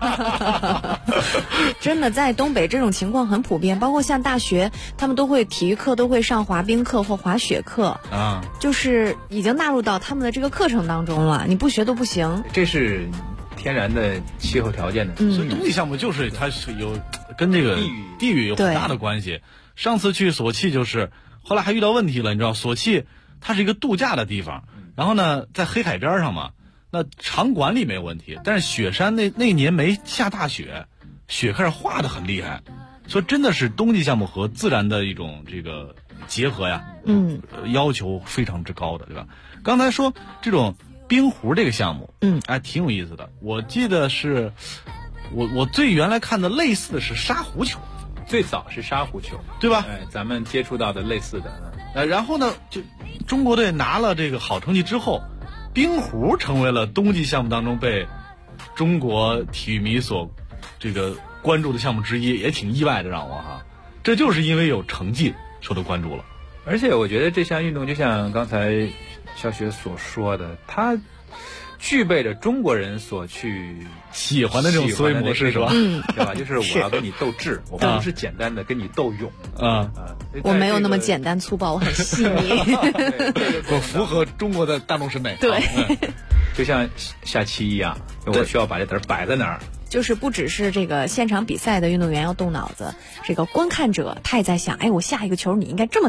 真的，在东北这种情况很普遍，包括像大学，他们体育课都会上滑冰课或滑雪课就是已经纳入到他们的这个课程当中了，你不学都不行。 这是天然的气候条件的， 所以冬季项目就是它是有跟这个地域有很大的关系。上次去索契就是后来还遇到问题了，你知道索契它是一个度假的地方，然后呢在黑海边上嘛，那场馆里没有问题，但是雪山那年没下大雪，雪开始化得很厉害，所以真的是冬季项目和自然的一种这个结合呀，要求非常之高的，对吧？刚才说这种冰壶这个项目，挺有意思的。我记得是我最原来看的类似的是沙壶球， 最早是沙壶球， 对吧？ 咱们接触到的类似的。 然后呢，就中国队拿了这个好成绩之后，冰壶成为了冬季项目当中被中国体育迷所这个关注的项目之一，也挺意外的，让我哈。这就是因为有成绩受到关注了。 而且我觉得这项运动就像刚才小雪所说的，它具备着中国人所去喜欢的这种思维模式，是吧？ 对吧？就是我要跟你斗智，我不是简单的跟你斗勇我没有那么简单粗暴，我很细腻。 我符合中国的大众审美。 对， 就像下棋一样，我需要把这子摆在哪儿。 就是不只是这个现场比赛的运动员要动脑子，这个观看者他也在想，哎，我下一个球你应该这么打。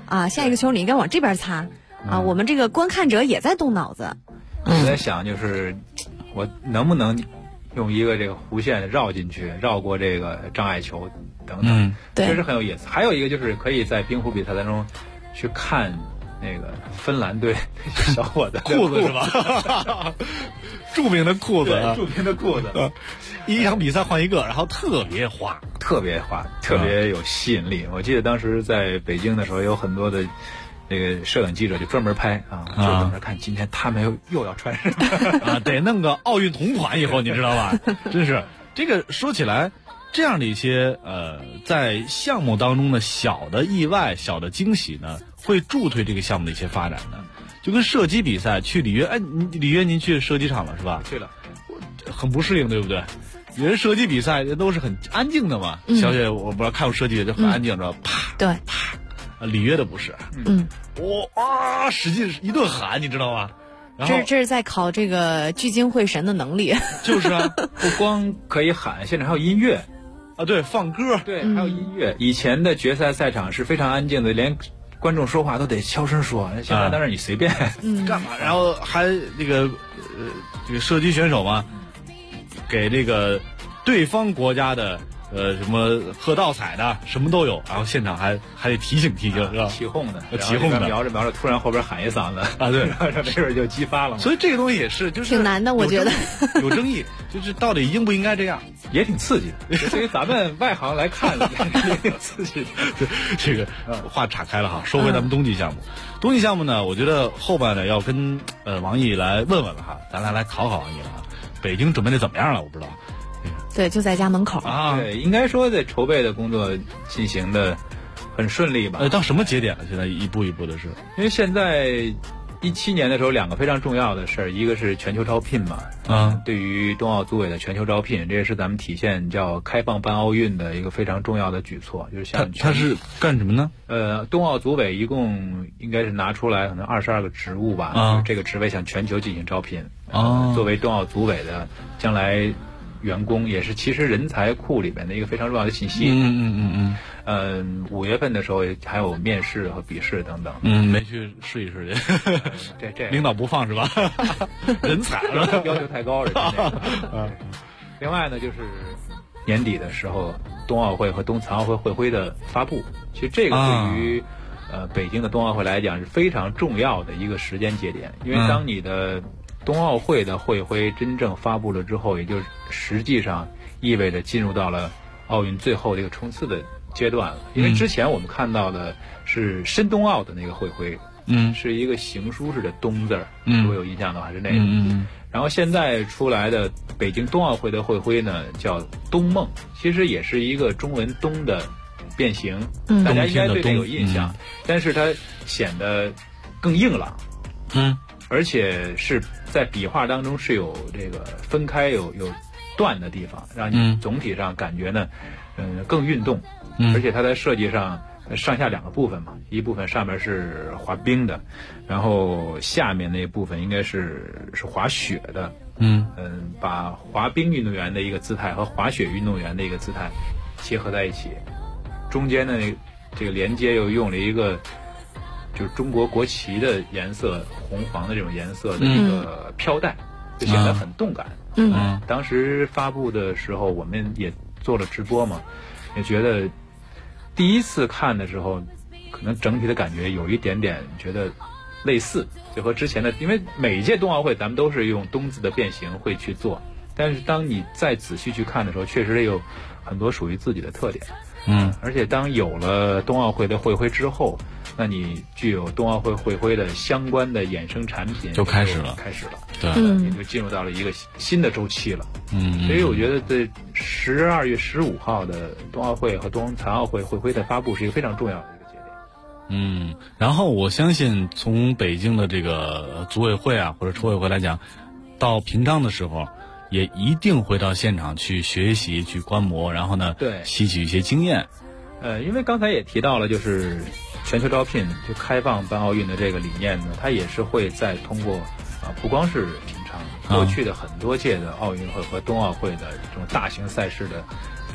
啊，下一个球你应该往这边擦啊。我们这个观看者也在动脑子。 我在想，就是我能不能用一个这个弧线绕进去，绕过这个障碍球等等，确实很有意思。还有一个就是可以在冰壶比赛当中去看那个芬兰队小伙子裤子是吧？著名的裤子， 著名的裤子， 一场比赛换一个，然后特别滑， 特别有吸引力。我记得当时在北京的时候，有很多的那个摄影记者就专门拍就等着看今天他们又要穿什么啊，得弄个奥运同款以后，你知道吧？真是这个说起来，这样的一些在项目当中的小的意外、小的惊喜呢，会助推这个项目的一些发展的。就跟射击比赛去里约，里约您去射击场了是吧？ 去了， 很不适应，对不对？人射击比赛都是很安静的嘛。小雪，我不知道看过射击就很安静，知道吧？啪， 对， 啪，里约的不是，使劲一顿喊，你知道吗？ 这是在考这个聚精会神的能力。 就是啊， 不光可以喊，现在还有音乐啊，对，放歌， 对，还有音乐。以前的决赛赛场是非常安静的，连观众说话都得悄声说，现在当然你随便干嘛，然后还这个射击选手嘛，给这个对方国家的什么喝倒彩的什么都有，然后现场还得提醒是吧？ 起哄的，瞄着，突然后边喊一嗓子啊，对， 没准就激发了。 所以这个东西也是就是挺难的，我觉得有争议，就是到底应不应该这样， 也挺刺激的。对于咱们外行来看，也挺刺激的。 这个话岔开了哈，说回咱们冬季项目。冬季项目呢，我觉得后半呢要跟王毅来问问了哈，咱来考王毅了哈。北京准备的怎么样了？我不知道。 对，就在家门口啊。对，应该说在筹备的工作进行的很顺利吧。 到什么节点了？现在一步一步的是， 因为现在17年的时候，两个非常重要的事儿，一个是全球招聘嘛，对于冬奥组委的全球招聘，这也是咱们体现叫开放办奥运的一个非常重要的举措，就是像他是干什么呢？ 冬奥组委一共应该是拿出来可能22个职务吧，就是这个职位向全球进行招聘。作为冬奥组委的将来员工，也是其实人才库里面的一个非常重要的信息。5月份的时候还有面试和笔试等等。 没去试一试去。这领导不放是吧？人才要求太高了。另外呢，就是年底的时候，冬奥会和冬残奥会会徽的发布，其实这个对于北京的冬奥会来讲是非常重要的一个时间节点，因为当你的冬奥会的会徽真正发布了之后，也就实际上意味着进入到了奥运最后这个冲刺的阶段了。因为之前我们看到的是申冬奥的那个会徽，是一个行书式的冬字儿，如果有印象的话是那个。然后现在出来的北京冬奥会的会徽呢，叫冬梦，其实也是一个中文冬的变形，大家应该对这有印象，但是它显得更硬朗，而且是在笔画当中是有这个分开有断的地方，让你总体上感觉呢，更运动，而且它在设计上上下两个部分嘛，一部分上面是滑冰的，然后下面那部分应该是滑雪的，把滑冰运动员的一个姿态和滑雪运动员的一个姿态结合在一起，中间的这个连接又用了一个就是中国国旗的颜色，红黄的这种颜色的一个飘带，就显得很动感。当时发布的时候，我们也做了直播嘛，也觉得第一次看的时候，可能整体的感觉有一点点觉得类似，就和之前的，因为每一届冬奥会咱们都是用冬字的变形会去做，但是当你再仔细去看的时候，确实也有很多属于自己的特点。而且当有了冬奥会的会徽之后，那你具有冬奥会会徽的相关的衍生产品就开始了， 对，也就进入到了一个新的周期了。所以我觉得在12月15号的冬奥会和冬残奥会会徽的发布是一个非常重要的一个节点。 然后我相信从北京的这个组委会啊或者筹委会来讲，到平昌的时候也一定会到现场去学习去观摩，然后呢吸取一些经验。 因为刚才也提到了，就是全球招聘就开放办奥运的这个理念呢，它也是会再通过不光是平昌，过去的很多届的奥运会和冬奥会的这种大型赛事的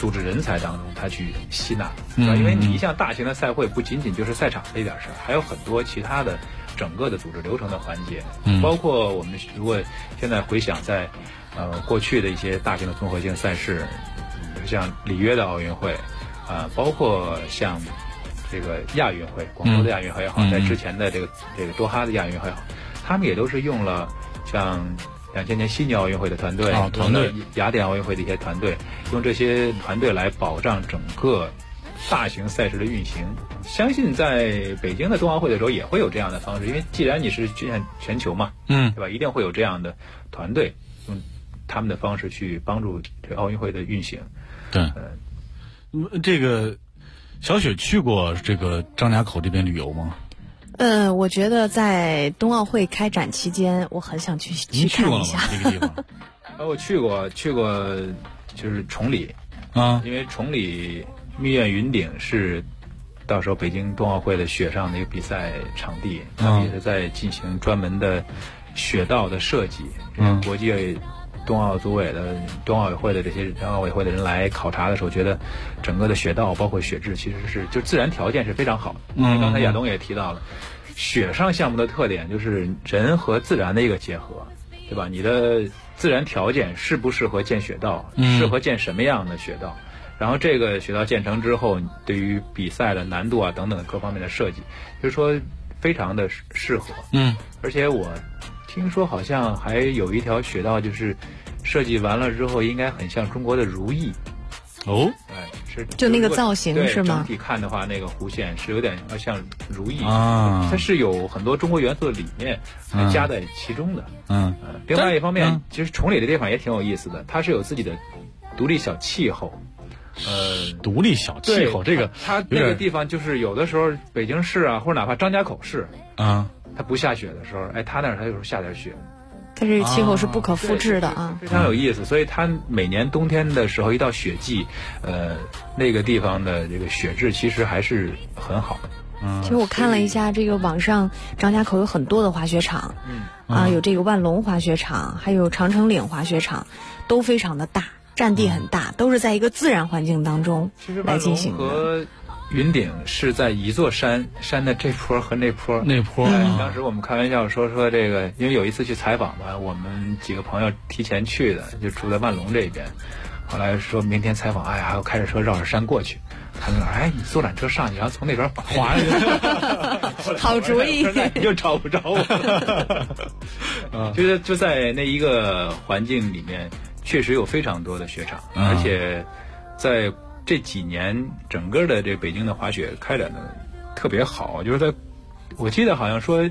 组织人才当中他去吸纳，是吧？因为你一项大型的赛会不仅仅就是赛场这一点事儿，还有很多其他的整个的组织流程的环节，包括我们如果现在回想在过去的一些大型的综合性赛事，像里约的奥运会，包括像这个亚运会，广州的亚运会也好，在之前的这个多哈的亚运会也好，他们也都是用了像2000年悉尼奥运会的团队，雅典奥运会的一些团队，用这些团队来保障整个大型赛事的运行。相信在北京的冬奥会的时候也会有这样的方式，因为既然你是局限全球嘛，对吧？一定会有这样的团队用他们的方式去帮助这个奥运会的运行。 对，这个小雪去过这个张家口这边旅游吗？ 我觉得在冬奥会开展期间，我很想去看一下这个地方。 我去过，就是崇礼因为崇礼蜜苑云顶是到时候北京冬奥会的雪上的一个比赛场地，他们也是在进行专门的雪道的设计，国际冬奥组委的冬奥委会的这些奥委会的人来考察的时候，觉得整个的雪道包括雪质其实是就自然条件是非常好的。刚才亚东也提到了，雪上项目的特点就是人和自然的一个结合，对吧？你的自然条件适不适合建雪道，适合建什么样的雪道，然后这个雪道建成之后，对于比赛的难度啊等等各方面的设计，就是说非常的适合。而且我听说好像还有一条雪道，就是设计完了之后，应该很像中国的如意。是就那个造型是吗？ 整体看的话，那个弧线是有点像如意它是有很多中国元素的理念加在其中的。另外一方面，其实崇礼的地方也挺有意思的，它是有自己的独立小气候。 独立小气候，这个它那个地方就是有的时候北京市啊，或者哪怕张家口市它不下雪的时候，它那儿它有时候下点雪。 它这个气候是不可复制的非常有意思。所以它每年冬天的时候，一到雪季，那个地方的这个雪质其实还是很好的。 其实我看了一下这个网上，张家口有很多的滑雪场，有这个万隆滑雪场，还有长城岭滑雪场，都非常的大，占地很大，都是在一个自然环境当中来进行的。 云顶是在一座山的这坡和那坡。当时我们开玩笑说这个，因为有一次去采访吧，我们几个朋友提前去的，就住在万隆这边。后来说明天采访，还要开着车绕着山过去。他们说，你坐缆车上去，然后从那边滑去。好主意， 你就找不着我。就在那一个环境里面，确实有非常多的雪场，而且在这几年整个的这北京的滑雪开展的特别好，就是我记得好像说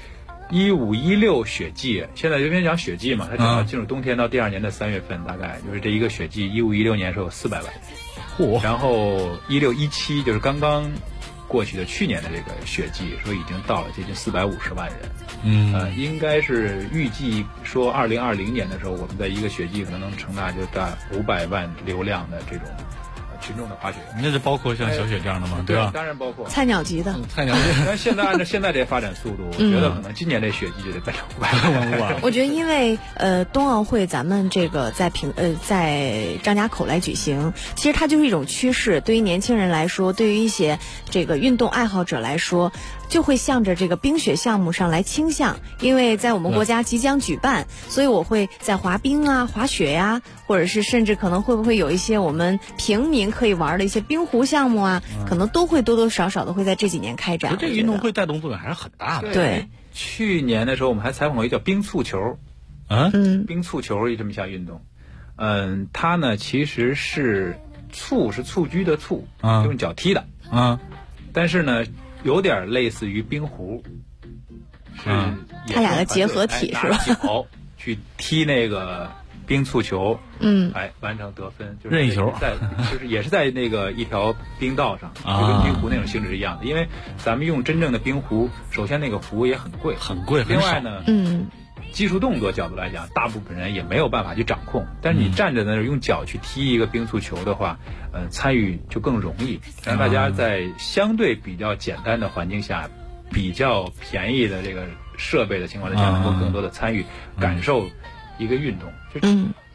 15、16雪季，现在因为讲雪季嘛，它正好进入冬天到第2年的3月份，大概就是这一个雪季，15、16年时候有400万人，然后16、17就是刚刚过去的去年的这个雪季，说已经到了接近450万人。应该是预计说2020年的时候，我们在一个雪季可能承纳就大500万流量的这种群众的滑雪。 那是包括像小雪这样的吗？ 对吧？ 当然包括菜鸟级的。 但现在按照现在这发展速度，我觉得可能今年这雪季就得奔着500万。 我觉得因为冬奥会咱们这个在张家口来举行，其实它就是一种趋势。对于年轻人来说，对于一些这个运动爱好者来说，就会向着这个冰雪项目上来倾向。因为在我们国家即将举办，所以我会在滑冰啊、滑雪呀，或者是甚至可能会不会有一些我们平民可以玩的一些冰壶项目啊，可能都会多多少少的会在这几年开展。 这个运动会带动作用还是很大的。 对， 去年的时候我们还采访过一个叫冰蹴球。冰蹴球这么一项运动。它呢其实是蹴鞠的蹴，用脚踢的。但是呢有点类似于冰壶。 它俩的结合体是吧？ 脚去踢那个冰蹴球，完成得分，就是任意球， 就是也是在那个一条冰道上，就跟冰壶那种性质是一样的。因为咱们用真正的冰壶，首先那个壶也很贵，另外呢，技术动作角度来讲，大部分人也没有办法去掌控。但是你站着那用脚去踢一个冰蹴球的话，参与就更容易，让大家在相对比较简单的环境下，比较便宜的这个设备的情况下，能够更多的参与感受一个运动。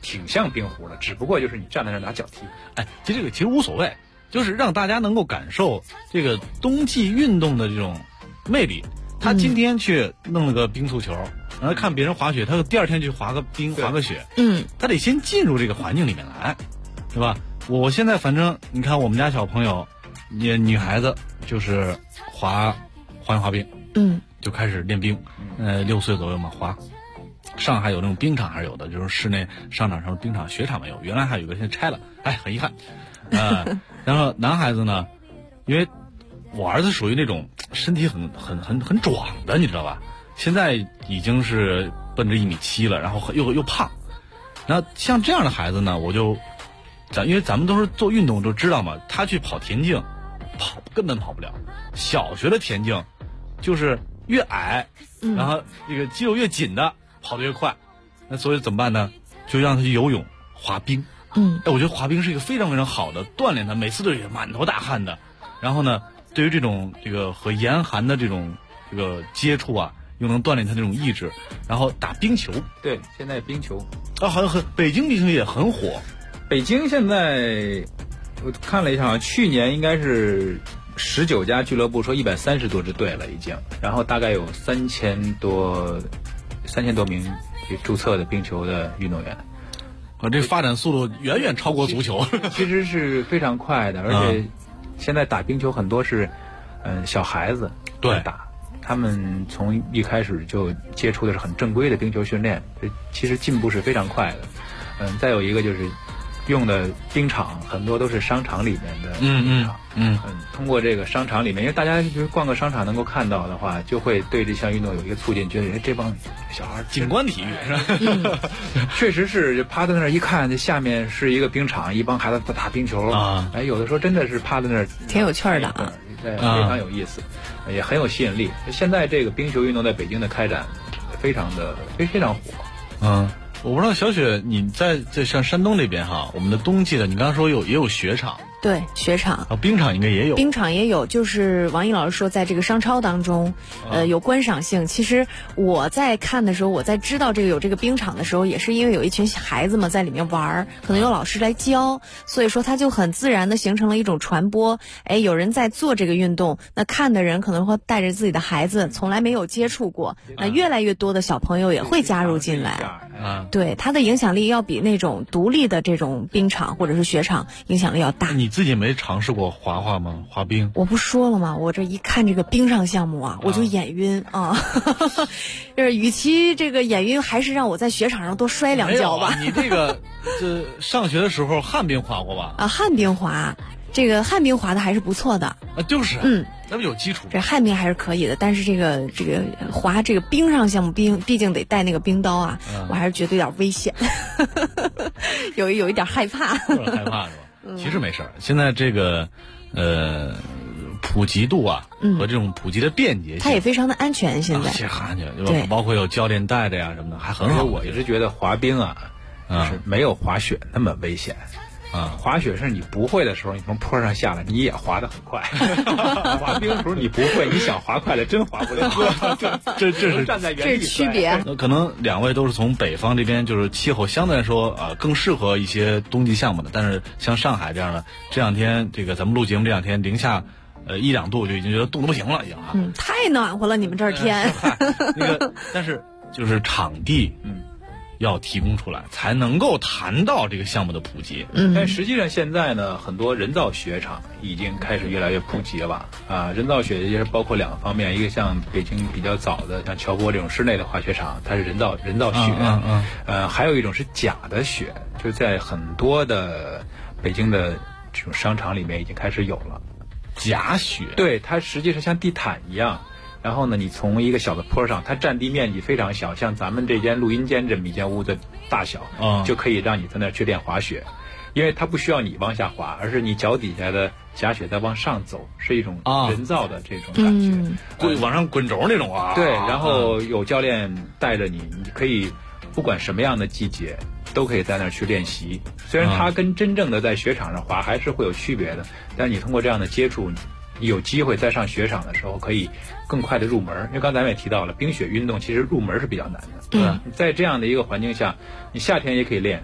挺像冰壶的，只不过就是你站在那拿脚踢。 哎，这个其实无所谓，就是让大家能够感受这个冬季运动的这种魅力。他今天去弄了个冰足球，然后看别人滑雪，他第二天去滑个冰、滑个雪。他得先进入这个环境里面来，对吧？我现在反正你看我们家小朋友，女孩子就是滑冰，就开始练冰，6岁左右嘛滑。上海有那种冰场还是有的，就是室内商场上冰场，雪场没有，原来还有一个，现在拆了，哎，很遗憾。然后男孩子呢，因为我儿子属于那种身体很壮的，你知道吧？现在已经是奔着1.7米了，然后又胖。然后像这样的孩子呢，因为咱们都是做运动都知道嘛，他去跑田径，根本跑不了。小学的田径就是越矮，然后这个肌肉越紧的跑得越快。那所以怎么办呢？就让他去游泳、滑冰。我觉得滑冰是一个非常非常好的锻炼他，每次都是满头大汗的。然后呢，对于这个和严寒的这个接触啊，又能锻炼他这种意志。然后打冰球， 对，现在冰球好像北京冰球也很火。 北京现在我看了一下，好像去年应该是19家俱乐部，说130多支队了已经，然后大概有3000多名注册的冰球的运动员。 这发展速度远远超过足球， 其实是非常快的，而且现在打冰球很多是小孩子打，他们从一开始就接触的是很正规的冰球训练，其实进步是非常快的。再有一个就是用的冰场很多都是商场里面的冰场，通过这个商场里面，因为大家就是逛个商场能够看到的话，就会对这项运动有一个促进，觉得这帮小孩景观体育是吧？ 确实是，就趴在那儿一看，这下面是一个冰场，一帮孩子打冰球啊，有的时候真的是趴在那儿挺有趣的啊， 非常有意思，也很有吸引力。现在这个冰球运动在北京的开展非常火， 我不知道小雪你在像山东这边哈，我们的冬季的，你刚刚说也有雪场。 对，雪场冰场应该也有， 冰场也有，就是王毅老师说，在这个商超当中，有观赏性。其实我在看的时候，我在知道有这个冰场的时候，也是因为有一群孩子们在里面玩，可能有老师来教，所以说它就很自然的形成了一种传播。有人在做这个运动，那看的人可能会带着自己的孩子，从来没有接触过，那越来越多的小朋友也会加入进来。对，它的影响力要比那种独立的这种冰场或者是雪场影响力要大。 你自己没尝试过滑吗？滑冰？ 我不说了吗？我这一看这个冰上项目啊，我就眼晕啊。就是与其这个眼晕，还是让我在雪场上多摔2跤吧。 你这上学的时候旱冰滑过吧？ 旱冰滑，这个旱冰滑的还是不错的。 就是那不有基础。 这旱冰还是可以的，但是这个滑这个冰上项目毕竟得带那个冰刀啊，我还是觉得有点危险，有一点害怕。 有点害怕是吧？其实没事儿，现在这个普及度啊，和这种普及的便捷性， 它也非常的安全。现在很安全，对吧？包括有教练带的呀什么的，还很好。 我一直觉得滑冰是没有滑雪那么危险。滑雪是你不会的时候，你从坡上下来，你也滑得很快。滑冰的时候你不会，你想滑快了，真滑不了。 这是站在原地。 这是区别。 可能2位都是从北方这边，就是气候相对来说更适合一些冬季项目的。但是像上海这样的，这2天这个咱们录节目这2天零下1-2度就已经觉得冻得不行了，已经啊。 太暖和了，你们这儿天。 但是就是场地要提供出来，才能够谈到这个项目的普及。 但实际上现在呢，很多人造雪场已经开始越来越普及了人造雪也是包括2个方面，一个像北京比较早的像乔波这种室内的滑雪场，它是人造雪。还有一种是假的雪，就在很多的北京的这种商场里面已经开始有了假雪。 对，它实际上像地毯一样。然后呢，你从一个小的坡上，它占地面积非常小，像咱们这间录音间这么一间屋子大小，就可以让你在那儿去练滑雪，因为它不需要你往下滑，而是你脚底下的假雪在往上走，是一种人造的这种感觉， 往上滚轴那种啊。 对，然后有教练带着你，你可以不管什么样的季节都可以在那儿去练习。虽然它跟真正的在雪场上滑还是会有区别的，但是你通过这样的接触，你有机会在上雪场的时候可以更快的入门。因为刚才咱们也提到了，冰雪运动其实入门是比较难的。在这样的一个环境下，你夏天也可以练，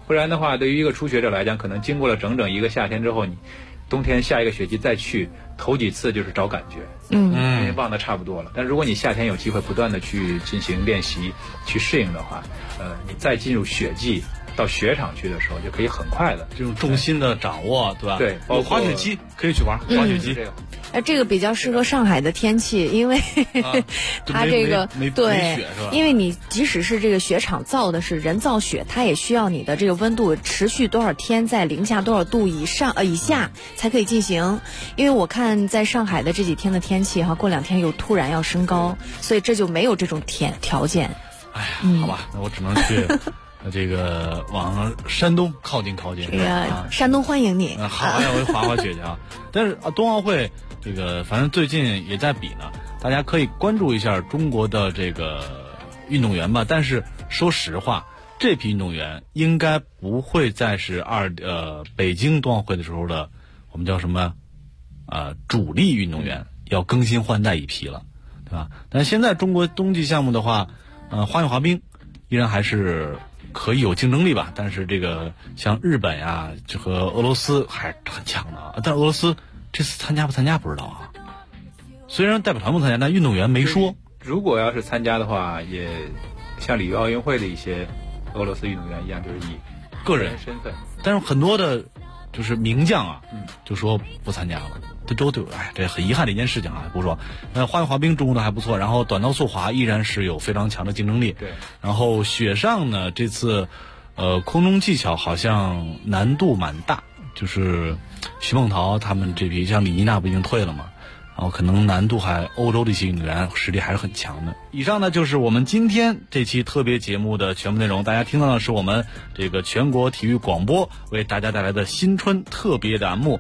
不然的话，对于一个初学者来讲，可能经过了整整一个夏天之后，你冬天下一个雪季再去，头几次就是找感觉，因为忘得差不多了。但如果你夏天有机会不断的去进行练习，去适应的话，你再进入雪季到雪场去的时候，就可以很快的这种重心的掌握，对吧？ 对， 有滑雪机可以去玩滑雪机。 这个比较适合上海的天气，因为它这个对，因为你即使是这个雪场造的是人造雪，它也需要你的这个温度持续多少天，在零下多少度以下才可以进行。因为我看在上海的这几天的天气过2天又突然要升高，所以这就没有这种条件。 哎呀，好吧，那我只能去这个往山东靠近。 山东欢迎你。 好，要回滑雪去啊！但是冬奥会这个反正最近也在比呢，大家可以关注一下中国的这个运动员吧。但是说实话，这批运动员应该不会再是北京冬奥会的时候的我们叫什么主力运动员，要更新换代一批了，对吧？但现在中国冬季项目的话，花样滑冰依然还是可以有竞争力吧，但是这个像日本呀，这和俄罗斯还是很强的。但俄罗斯这次参加不参加不知道啊。虽然代表团不参加，但运动员没说。 如果要是参加的话，也像里约奥运会的一些俄罗斯运动员一样，就是以个人身份。 但是很多的就是名将啊，就说不参加了。这很遗憾的一件事情啊，不说。花样滑冰中国的还不错，然后短道速滑依然是有非常强的竞争力。 对。 然后雪上呢，这次空中技巧好像难度蛮大，就是徐梦桃他们这批，像李妮娜不已经退了吗？然后可能难度欧洲的一些运动员实力还是很强的。以上呢就是我们今天这期特别节目的全部内容。大家听到的是我们这个全国体育广播为大家带来的新春特别栏目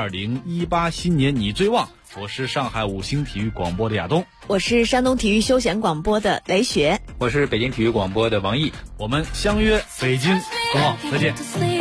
2018新年你最旺。我是上海5星体育广播的亚东， 我是山东体育休闲广播的雷雪， 我是北京体育广播的王毅。 我们相约北京冬奥，再见。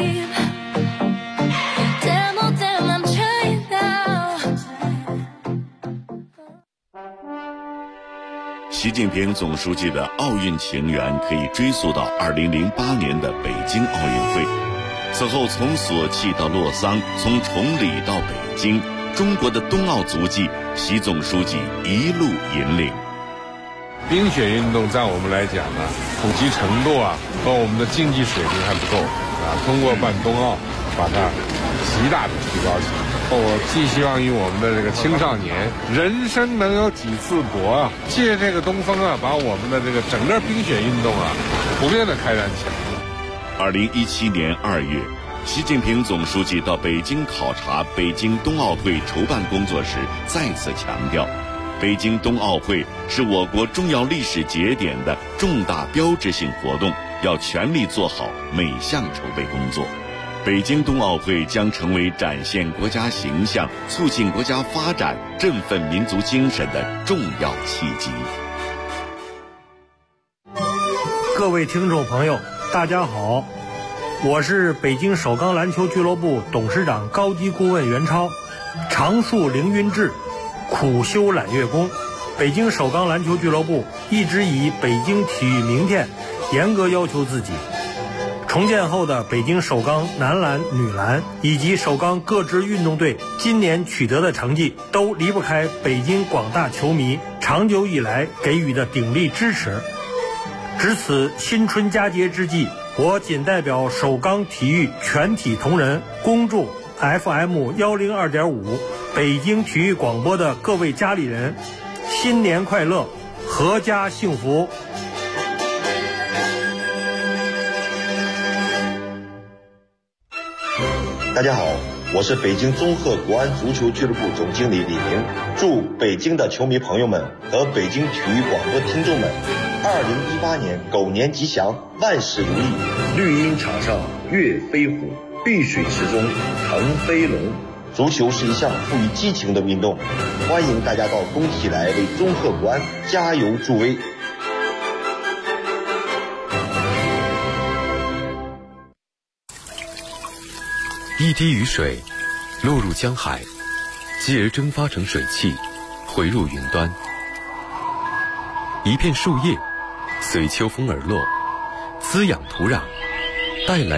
习近平总书记的奥运情缘可以追溯到2008年的北京奥运会。此后从索契到洛桑，从崇礼到北京，中国的冬奥足迹，习总书记一路引领。 冰雪运动在我们来讲呢，普及程度和我们的竞技水平还不够通过办冬奥，把它极大的提高起来。我寄希望于我们的这个青少年，人生能有几次搏借这个东风把我们的这个整个冰雪运动普遍的开展起来。 2017年2月，习近平总书记到北京考察北京冬奥会筹办工作时，再次强调，北京冬奥会是我国重要历史节点的重大标志性活动，要全力做好每项筹备工作。北京冬奥会将成为展现国家形象、促进国家发展、振奋民族精神的重要契机。 各位听众朋友，大家好，我是北京首钢篮球俱乐部董事长高级顾问袁超。常树凌云志，苦修揽月功。北京首钢篮球俱乐部一直以北京体育明天严格要求自己。重建后的北京首钢男篮、女篮以及首钢各支运动队今年取得的成绩，都离不开北京广大球迷长久以来给予的鼎力支持。值此新春佳节之际，我谨代表首钢体育全体同仁，恭祝 FM102.5 北京体育广播的各位家里人新年快乐，阖家幸福。 大家好，我是北京综合国安足球俱乐部总经理李明，祝北京的球迷朋友们和北京体育广播听众们2018年狗年吉祥，万事如意。绿茵场上跃飞虎，碧水池中腾飞龙。足球是一项富于激情的运动，欢迎大家到工体来为综合国安加油助威。 一滴雨水落入江海，继而蒸发成水汽，回入云端。一片树叶随秋风而落，滋养土壤，带来